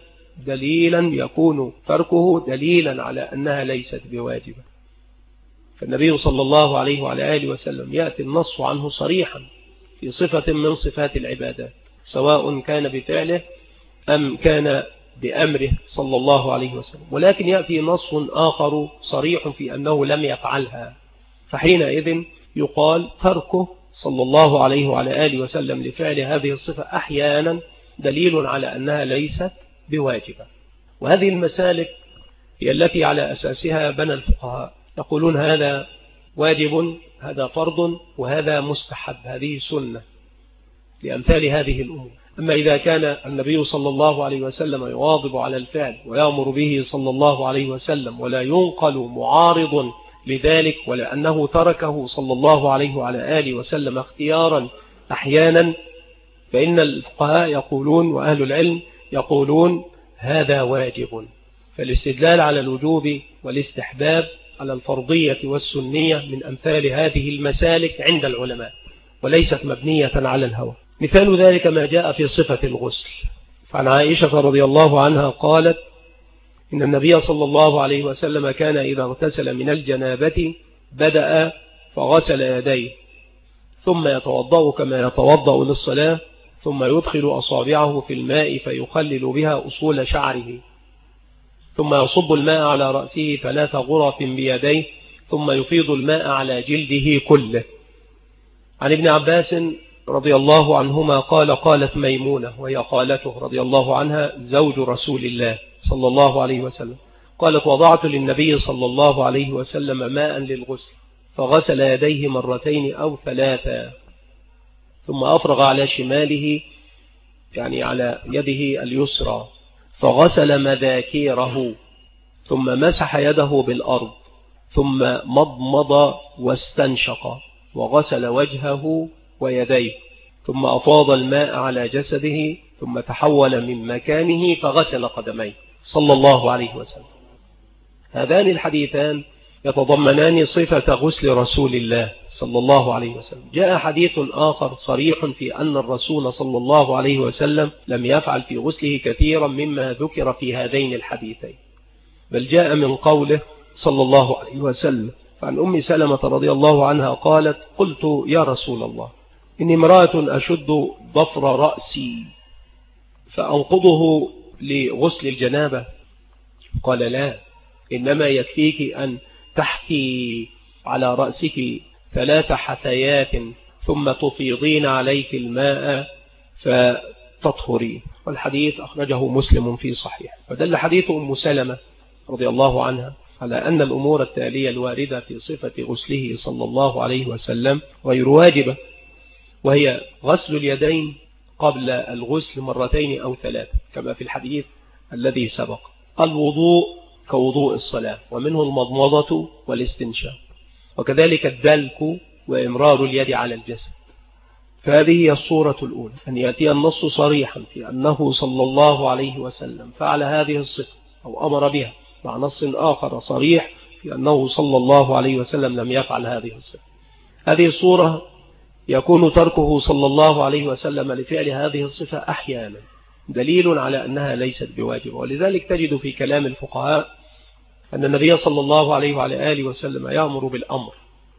يكون تركه دليلا على أنها ليست بواجبة. فالنبي صلى الله عليه وعلى آله وسلم يأتي النص عنه صريحا في صفة من صفات العبادات، سواء كان بفعله أم كان بأمره صلى الله عليه وسلم، ولكن يأتي نص آخر صريح في أنه لم يفعلها، فحينئذ يقال تركه صلى الله عليه وعلى آله وسلم لفعل هذه الصفة أحيانا دليل على أنها ليست بواجبة. وهذه المسالك هي التي على أساسها بنى الفقهاء، يقولون هذا واجب، هذا فرض، وهذا مستحب، هذه سنة، لأمثال هذه الأمور. أما إذا كان النبي صلى الله عليه وسلم يواظب على الفعل ويأمر به صلى الله عليه وسلم ولا ينقل معارض لذلك، ولأنه تركه صلى الله عليه وعلى آله وسلم اختيارا أحيانا، فإن الفقهاء يقولون وأهل العلم يقولون هذا واجب. فالاستدلال على الوجوب والاستحباب على الفرضية والسنية من أمثال هذه المسالك عند العلماء، وليست مبنية على الهوى. مثال ذلك ما جاء في صفة الغسل، فعن عائشة رضي الله عنها قالت: إن النبي صلى الله عليه وسلم كان إذا اغتسل من الجنابة بدأ فغسل يديه ثم يتوضأ كما يتوضأ للصلاة، ثم يدخل أصابعه في الماء فيخلل بها أصول شعره، ثم يصب الماء على رأسه 3 غرف بيديه، ثم يفيض الماء على جلده كله. عن ابن عباس رضي الله عنهما قال: قالت ميمونة وهي خالته رضي الله عنها زوج رسول الله صلى الله عليه وسلم، قالت: وضعت للنبي صلى الله عليه وسلم ماء للغسل فغسل يديه 2 أو 3، ثم أفرغ على شماله يعني على يده اليسرى فغسل مذاكيره، ثم مسح يده بالأرض، ثم مضمض واستنشق وغسل وجهه ويديه، ثم أفاض الماء على جسده، ثم تحول من مكانه فغسل قدميه صلى الله عليه وسلم. هذان الحديثان يتضمنان صفة غسل رسول الله صلى الله عليه وسلم. جاء حديث آخر صريح في أن الرسول صلى الله عليه وسلم لم يفعل في غسله كثيرا مما ذكر في هذين الحديثين، بل جاء من قوله صلى الله عليه وسلم. فعن أم سلمة رضي الله عنها قالت: قلت يا رسول الله إني امرأة أشد ضفر رأسي فأنقضه لغسل الجنابة؟ قال: لا، إنما يكفيك أن تحكي على رأسك 3 حثيات ثم تفيضين عليك الماء فتطهرين. والحديث أخرجه مسلم في صحيح. فدل حديث أم سلمة رضي الله عنها على أن الأمور التالية الواردة في صفة غسله صلى الله عليه وسلم غير واجبة، وهي غسل اليدين قبل الغسل 2 أو 3 كما في الحديث الذي سبق، الوضوء كوضوء الصلاة ومنه المضمضة والاستنشاق، وكذلك الدلك وإمرار اليد على الجسد. فهذه هي الصورة الأولى، أن يأتي النص صريحا في أنه صلى الله عليه وسلم فعل هذه الصفة أو أمر بها، مع نص آخر صريح في أنه صلى الله عليه وسلم لم يفعل هذه الصفة. هذه الصورة يكون تركه صلى الله عليه وسلم لفعل هذه الصفة أحيانا دليل على أنها ليست بواجبة. ولذلك تجد في كلام الفقهاء أن النبي صلى الله عليه وعلى آله وسلم يأمر بالأمر،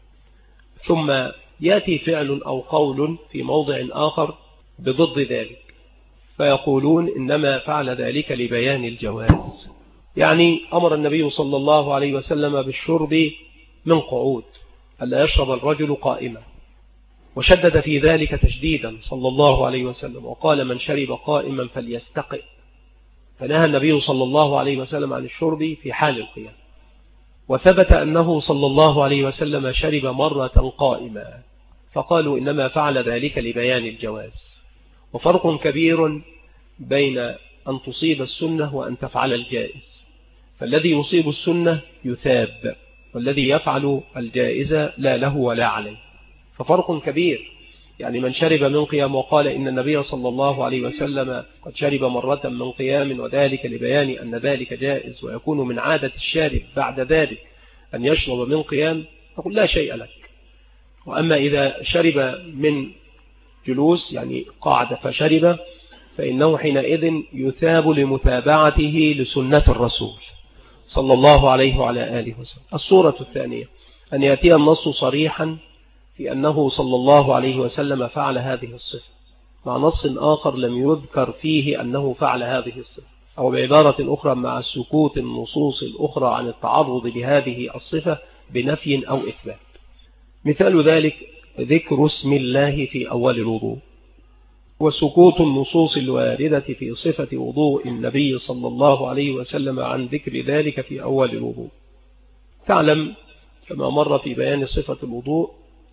ثم يأتي فعل أو قول في موضع آخر بضد ذلك، فيقولون إنما فعل ذلك لبيان الجواز. يعني أمر النبي صلى الله عليه وسلم بالشرب من قعود، ألا يشرب الرجل قائما، وشدد في ذلك تشديدا صلى الله عليه وسلم، وقال: من شرب قائما فليستقئ. فنهى النبي صلى الله عليه وسلم عن الشرب في حال القيام. وثبت أنه صلى الله عليه وسلم شرب مرة قائما، فقالوا إنما فعل ذلك لبيان الجواز. وفرق كبير بين أن تصيب السنة وأن تفعل الجائز، فالذي يصيب السنة يثاب، والذي يفعل الجائزة لا له ولا عليه، ففرق كبير. يعني من شرب من قيام وقال إن النبي صلى الله عليه وسلم قد شرب مرة من قيام وذلك لبيان أن ذلك جائز ويكون من عادة الشارب بعد ذلك أن يشرب من قيام، نقول لا شيء لك. وأما إذا شرب من جلوس يعني قاعد فشرب، فإنه حينئذ يثاب لمتابعته لسنة الرسول صلى الله عليه وعلى آله وسلم. الصورة الثانية أن يأتي النص صريحا في أنه صلى الله عليه وسلم فعل هذه الصفة، مع نص آخر لم يذكر فيه أنه فعل هذه الصفة، أو بعبارة أخرى مع سكوت النصوص الأخرى عن التعرض لهذه الصفة بنفي أو إثبات. مثال ذلك ذكر اسم الله في أول الوضوء، وسكوت النصوص الواردة في صفة وضوء النبي صلى الله عليه وسلم عن ذكر ذلك في أول الوضوء. تعلم كما مر في بيان صفة الوضوء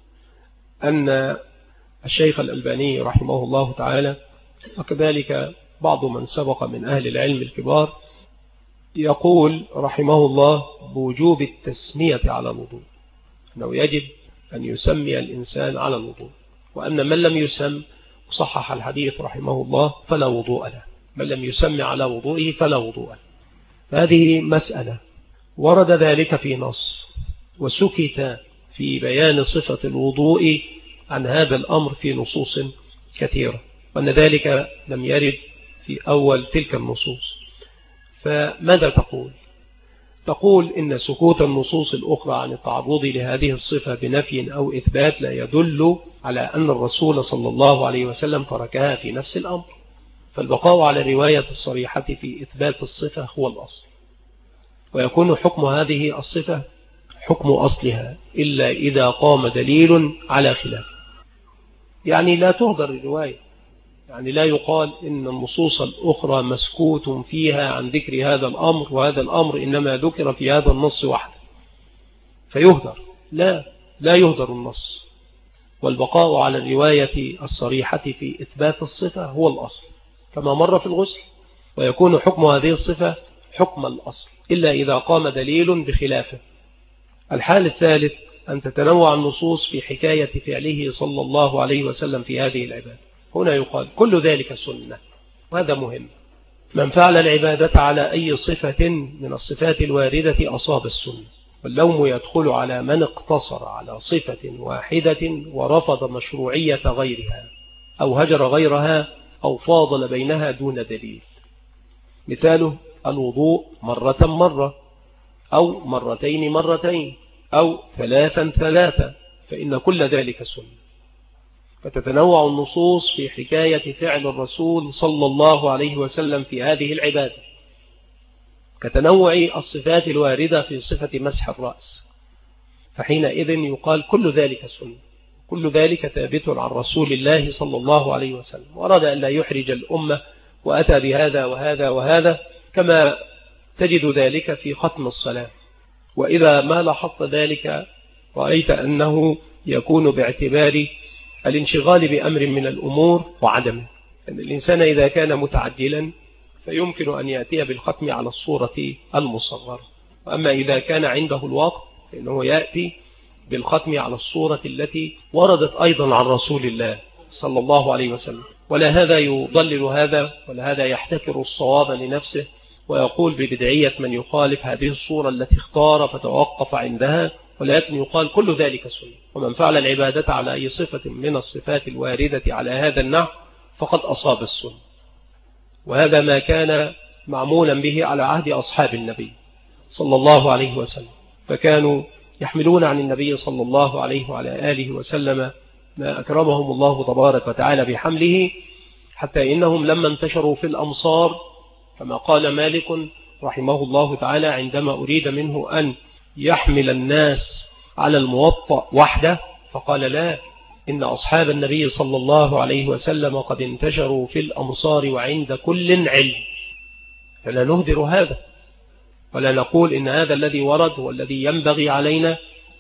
أن الشيخ الألباني رحمه الله تعالى وكذلك بعض من سبق من أهل العلم الكبار يقول رحمه الله بوجوب التسمية على الوضوء، أنه يجب أن يسمي الإنسان على الوضوء، وأن من لم يسم صحح الحديث رحمه الله فلا وضوء له، من لم يسمي على وضوئه فلا وضوء له. فهذه مسألة ورد ذلك في نص، وسكت في بيان صفة الوضوء عن هذا الأمر في نصوص كثيرة، وأن ذلك لم يرد في أول تلك النصوص. فماذا تقول؟ تقول إن سكوت النصوص الأخرى عن التعرض لهذه الصفة بنفي أو إثبات لا يدل على أن الرسول صلى الله عليه وسلم تركها في نفس الأمر، فالبقاء على الرواية الصريحة في إثبات الصفة هو الأصل، ويكون حكم هذه الصفة حكم أصلها إلا إذا قام دليل على خلافه. يعني لا تهدر الرواية، يعني لا يقال إن النصوص الأخرى مسكوت فيها عن ذكر هذا الأمر، وهذا الأمر إنما ذكر في هذا النص وحده فيهدر. لا يهدر النص، والبقاء على الرواية الصريحة في إثبات الصفة هو الأصل كما مر في الغسل، ويكون حكم هذه الصفة حكم الأصل إلا إذا قام دليل بخلافه. الحال الثالث أن تتنوع النصوص في حكاية فعله صلى الله عليه وسلم في هذه العبادة. هنا يقال كل ذلك سنة، وهذا مهم. من فعل العبادة على أي صفة من الصفات الواردة أصاب السنة، واللوم يدخل على من اقتصر على صفة واحدة ورفض مشروعية غيرها أو هجر غيرها أو فاضل بينها دون دليل. مثاله الوضوء مرة أو مرتين أو ثلاثا، فإن كل ذلك سنة. فتتنوع النصوص في حكاية فعل الرسول صلى الله عليه وسلم في هذه العبادة، كتنوع الصفات الواردة في صفة مسح الرأس، فحينئذ يقال كل ذلك سنة، كل ذلك ثابت عن رسول الله صلى الله عليه وسلم، وأراد أن لا يحرج الأمة وأتى بهذا وهذا وهذا، كما تجد ذلك في ختم الصلاة. وإذا ما لاحظت ذلك رأيت أنه يكون باعتبار الانشغال بأمر من الأمور وعدمه. أن الإنسان إذا كان متعجلا فيمكن أن يأتي بالختم على الصورة المصغرة، وأما إذا كان عنده الوقت فإنه يأتي بالختم على الصورة التي وردت أيضا عن رسول الله صلى الله عليه وسلم. ولا هذا يضلل هذا، ولا هذا يحتكر الصواب لنفسه ويقول ببدعية من يخالف هذه الصورة التي اختار فتوقف عندها، ولكن يقال كل ذلك سنة. ومن فعل العبادة على أي صفة من الصفات الواردة على هذا النحو فقد أصاب السنة. وهذا ما كان معمولا به على عهد أصحاب النبي صلى الله عليه وسلم، فكانوا يحملون عن النبي صلى الله عليه وعلى آله وسلم ما أكرمهم الله تبارك وتعالى بحمله، حتى إنهم لما انتشروا في الأمصار كما قال مالك رحمه الله تعالى عندما أريد منه أن يحمل الناس على الموطأ وحده، فقال لا، إن أصحاب النبي صلى الله عليه وسلم قد انتشروا في الأمصار وعند كل علم، فلا نهدر هذا ولا نقول إن هذا الذي ورد والذي ينبغي علينا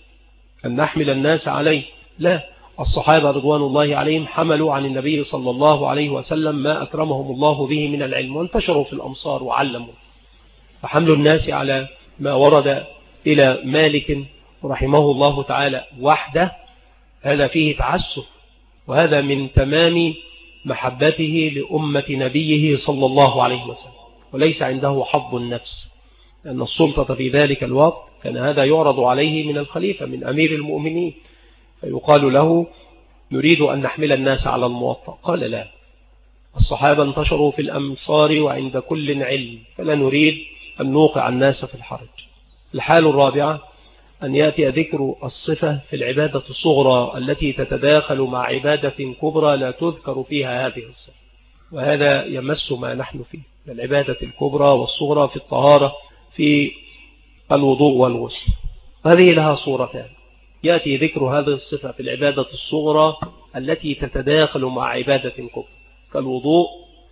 أن نحمل الناس عليه. لا، الصحابة رضوان الله عليهم حملوا عن النبي صلى الله عليه وسلم ما أكرمهم الله به من العلم، وانتشروا في الأمصار وعلموا. فحمل الناس على ما ورد إلى مالك رحمه الله تعالى وحده هذا فيه تعسف، وهذا من تمام محبته لأمة نبيه صلى الله عليه وسلم، وليس عنده حظ النفس، لأن السلطة في ذلك الوقت كان هذا يعرض عليه من الخليفة من أمير المؤمنين، فيقال له نريد أن نحمل الناس على الموطأ، قال لا، الصحابة انتشروا في الأمصار وعند كل علم، فلا نريد أن نوقع الناس في الحرج. الحال الرابعة أن يأتي ذكر الصفة في العبادة الصغرى التي تتداخل مع عبادة كبرى لا تذكر فيها هذه الصفة، وهذا يمس ما نحن فيه، العبادة الكبرى والصغرى في الطهارة في الوضوء والغسل. هذه لها صورتان، يأتي ذكر هذه الصفة في العبادة الصغرى التي تتداخل مع عبادة كبرى كالوضوء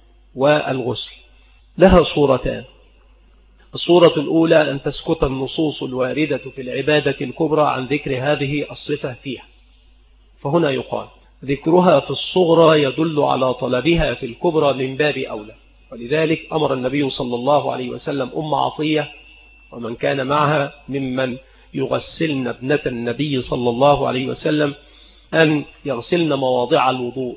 والغسل، لها صورتان. الصورة الأولى أن تسكت النصوص الواردة في العبادة الكبرى عن ذكر هذه الصفة فيها، فهنا يقال ذكرها في الصغرى يدل على طلبها في الكبرى من باب أولى، ولذلك أمر النبي صلى الله عليه وسلم أم عطية ومن كان معها ممن يغسلن ابنة النبي صلى الله عليه وسلم أن يغسلن مواضع الوضوء،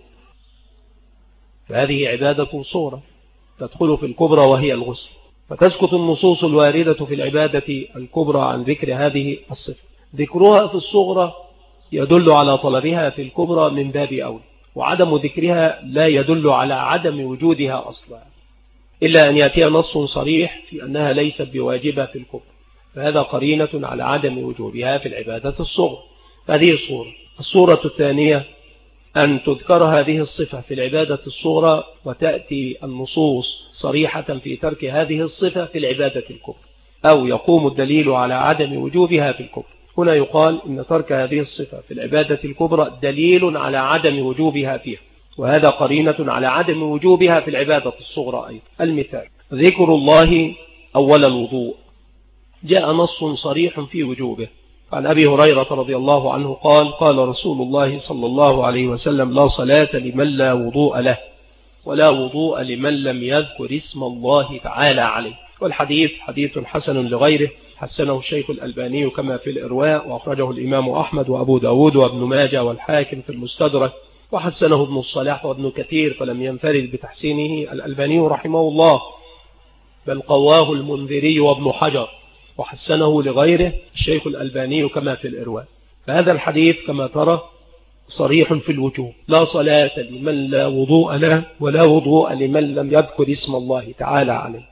فهذه عبادة صغرى تدخل في الكبرى وهي الغسل، فتسكت النصوص الواردة في العبادة الكبرى عن ذكر هذه الصفة. ذكرها في الصغرى يدل على طلبها في الكبرى من باب أولى، وعدم ذكرها لا يدل على عدم وجودها أصلا، إلا أن يأتي نص صريح في أنها ليست بواجبة في الكبرى، فهذا قرينة على عدم وجوبها في العبادة الصغرى. هذه الصورة. الصورة الثانية أن تذكر هذه الصفة في العبادة الصغرى وتأتي النصوص صريحة في ترك هذه الصفة في العبادة الكبرى، أو يقوم الدليل على عدم وجوبها في الكبرى. هنا يقال إن ترك هذه الصفة في العبادة الكبرى دليل على عدم وجوبها فيها، وهذا قرينة على عدم وجوبها في العبادة الصغرى أيضا. المثال: ذكر الله أول الوضوء، جاء نص صريح في وجوبه. عن أبي هريرة رضي الله عنه قال: قال رسول الله صلى الله عليه وسلم: لا صلاة لمن لا وضوء له، ولا وضوء لمن لم يذكر اسم الله تعالى عليه. والحديث حديث حسن لغيره، حسنه الشيخ الألباني كما في الإرواء، وأخرجه الإمام أحمد وأبو داود وابن ماجه والحاكم في المستدرك، وحسنه ابن الصلاح وابن كثير، فلم ينفرد بتحسينه الألباني رحمه الله، بل قواه المنذري وابن حجر، وحسنه لغيره الشيخ الألباني كما في الإرواء. فهذا الحديث كما ترى صريح في الوجوب: لا صلاة لمن لا وضوء له، ولا وضوء لمن لم يذكر اسم الله تعالى عليه.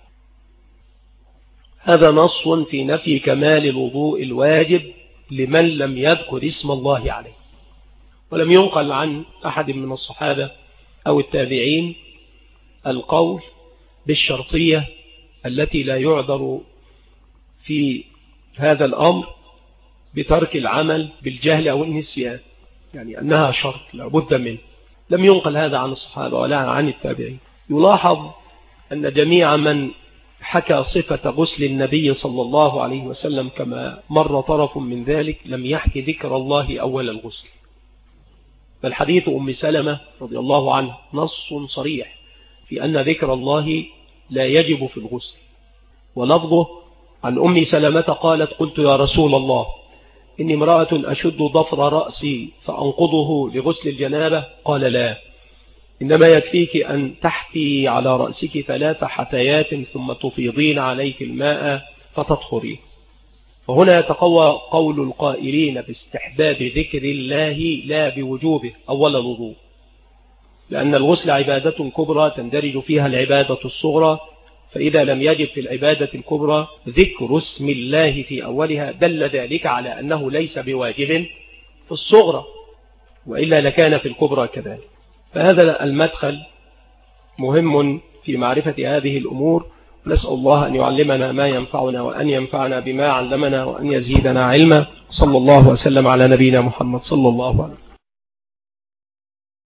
هذا نص في نفي كمال الوضوء الواجب لمن لم يذكر اسم الله عليه. ولم ينقل عن أحد من الصحابة أو التابعين القول بالشرطية التي لا يعذر في هذا الأمر بترك العمل بالجهل أو النسيان، يعني أنها شرط لا بد منه. لم ينقل هذا عن الصحابة ولا عن التابعين. يلاحظ أن جميع من حكى صفة غسل النبي صلى الله عليه وسلم كما مر طرف من ذلك لم يحكي ذكر الله أول الغسل. بل حديث أم سلمة رضي الله عنه نص صريح في أن ذكر الله لا يجب في الغسل. ولفظه عن أم سلمة قالت: قلت يا رسول الله إني امرأة أشد ضفر رأسي فأنقضه لغسل الجنابة. قال: لا، إنما يكفيك أن تحتي على رأسك 3 حتيات ثم تفيضين عليك الماء فتطهرين. فهنا يتقوى قول القائلين باستحباب ذكر الله لا بوجوبه أول الوضوء، لأن الغسل عبادة كبرى تندرج فيها العبادة الصغرى، فإذا لم يجب في العبادة الكبرى ذكر اسم الله في أولها دل ذلك على أنه ليس بواجب في الصغرى، وإلا لكان في الكبرى كذلك. فهذا المدخل مهم في معرفة هذه الأمور. نسأل الله أن يعلمنا ما ينفعنا، وأن ينفعنا بما علمنا، وأن يزيدنا علما. صلى الله وسلم على نبينا محمد صلى الله عليه وسلم.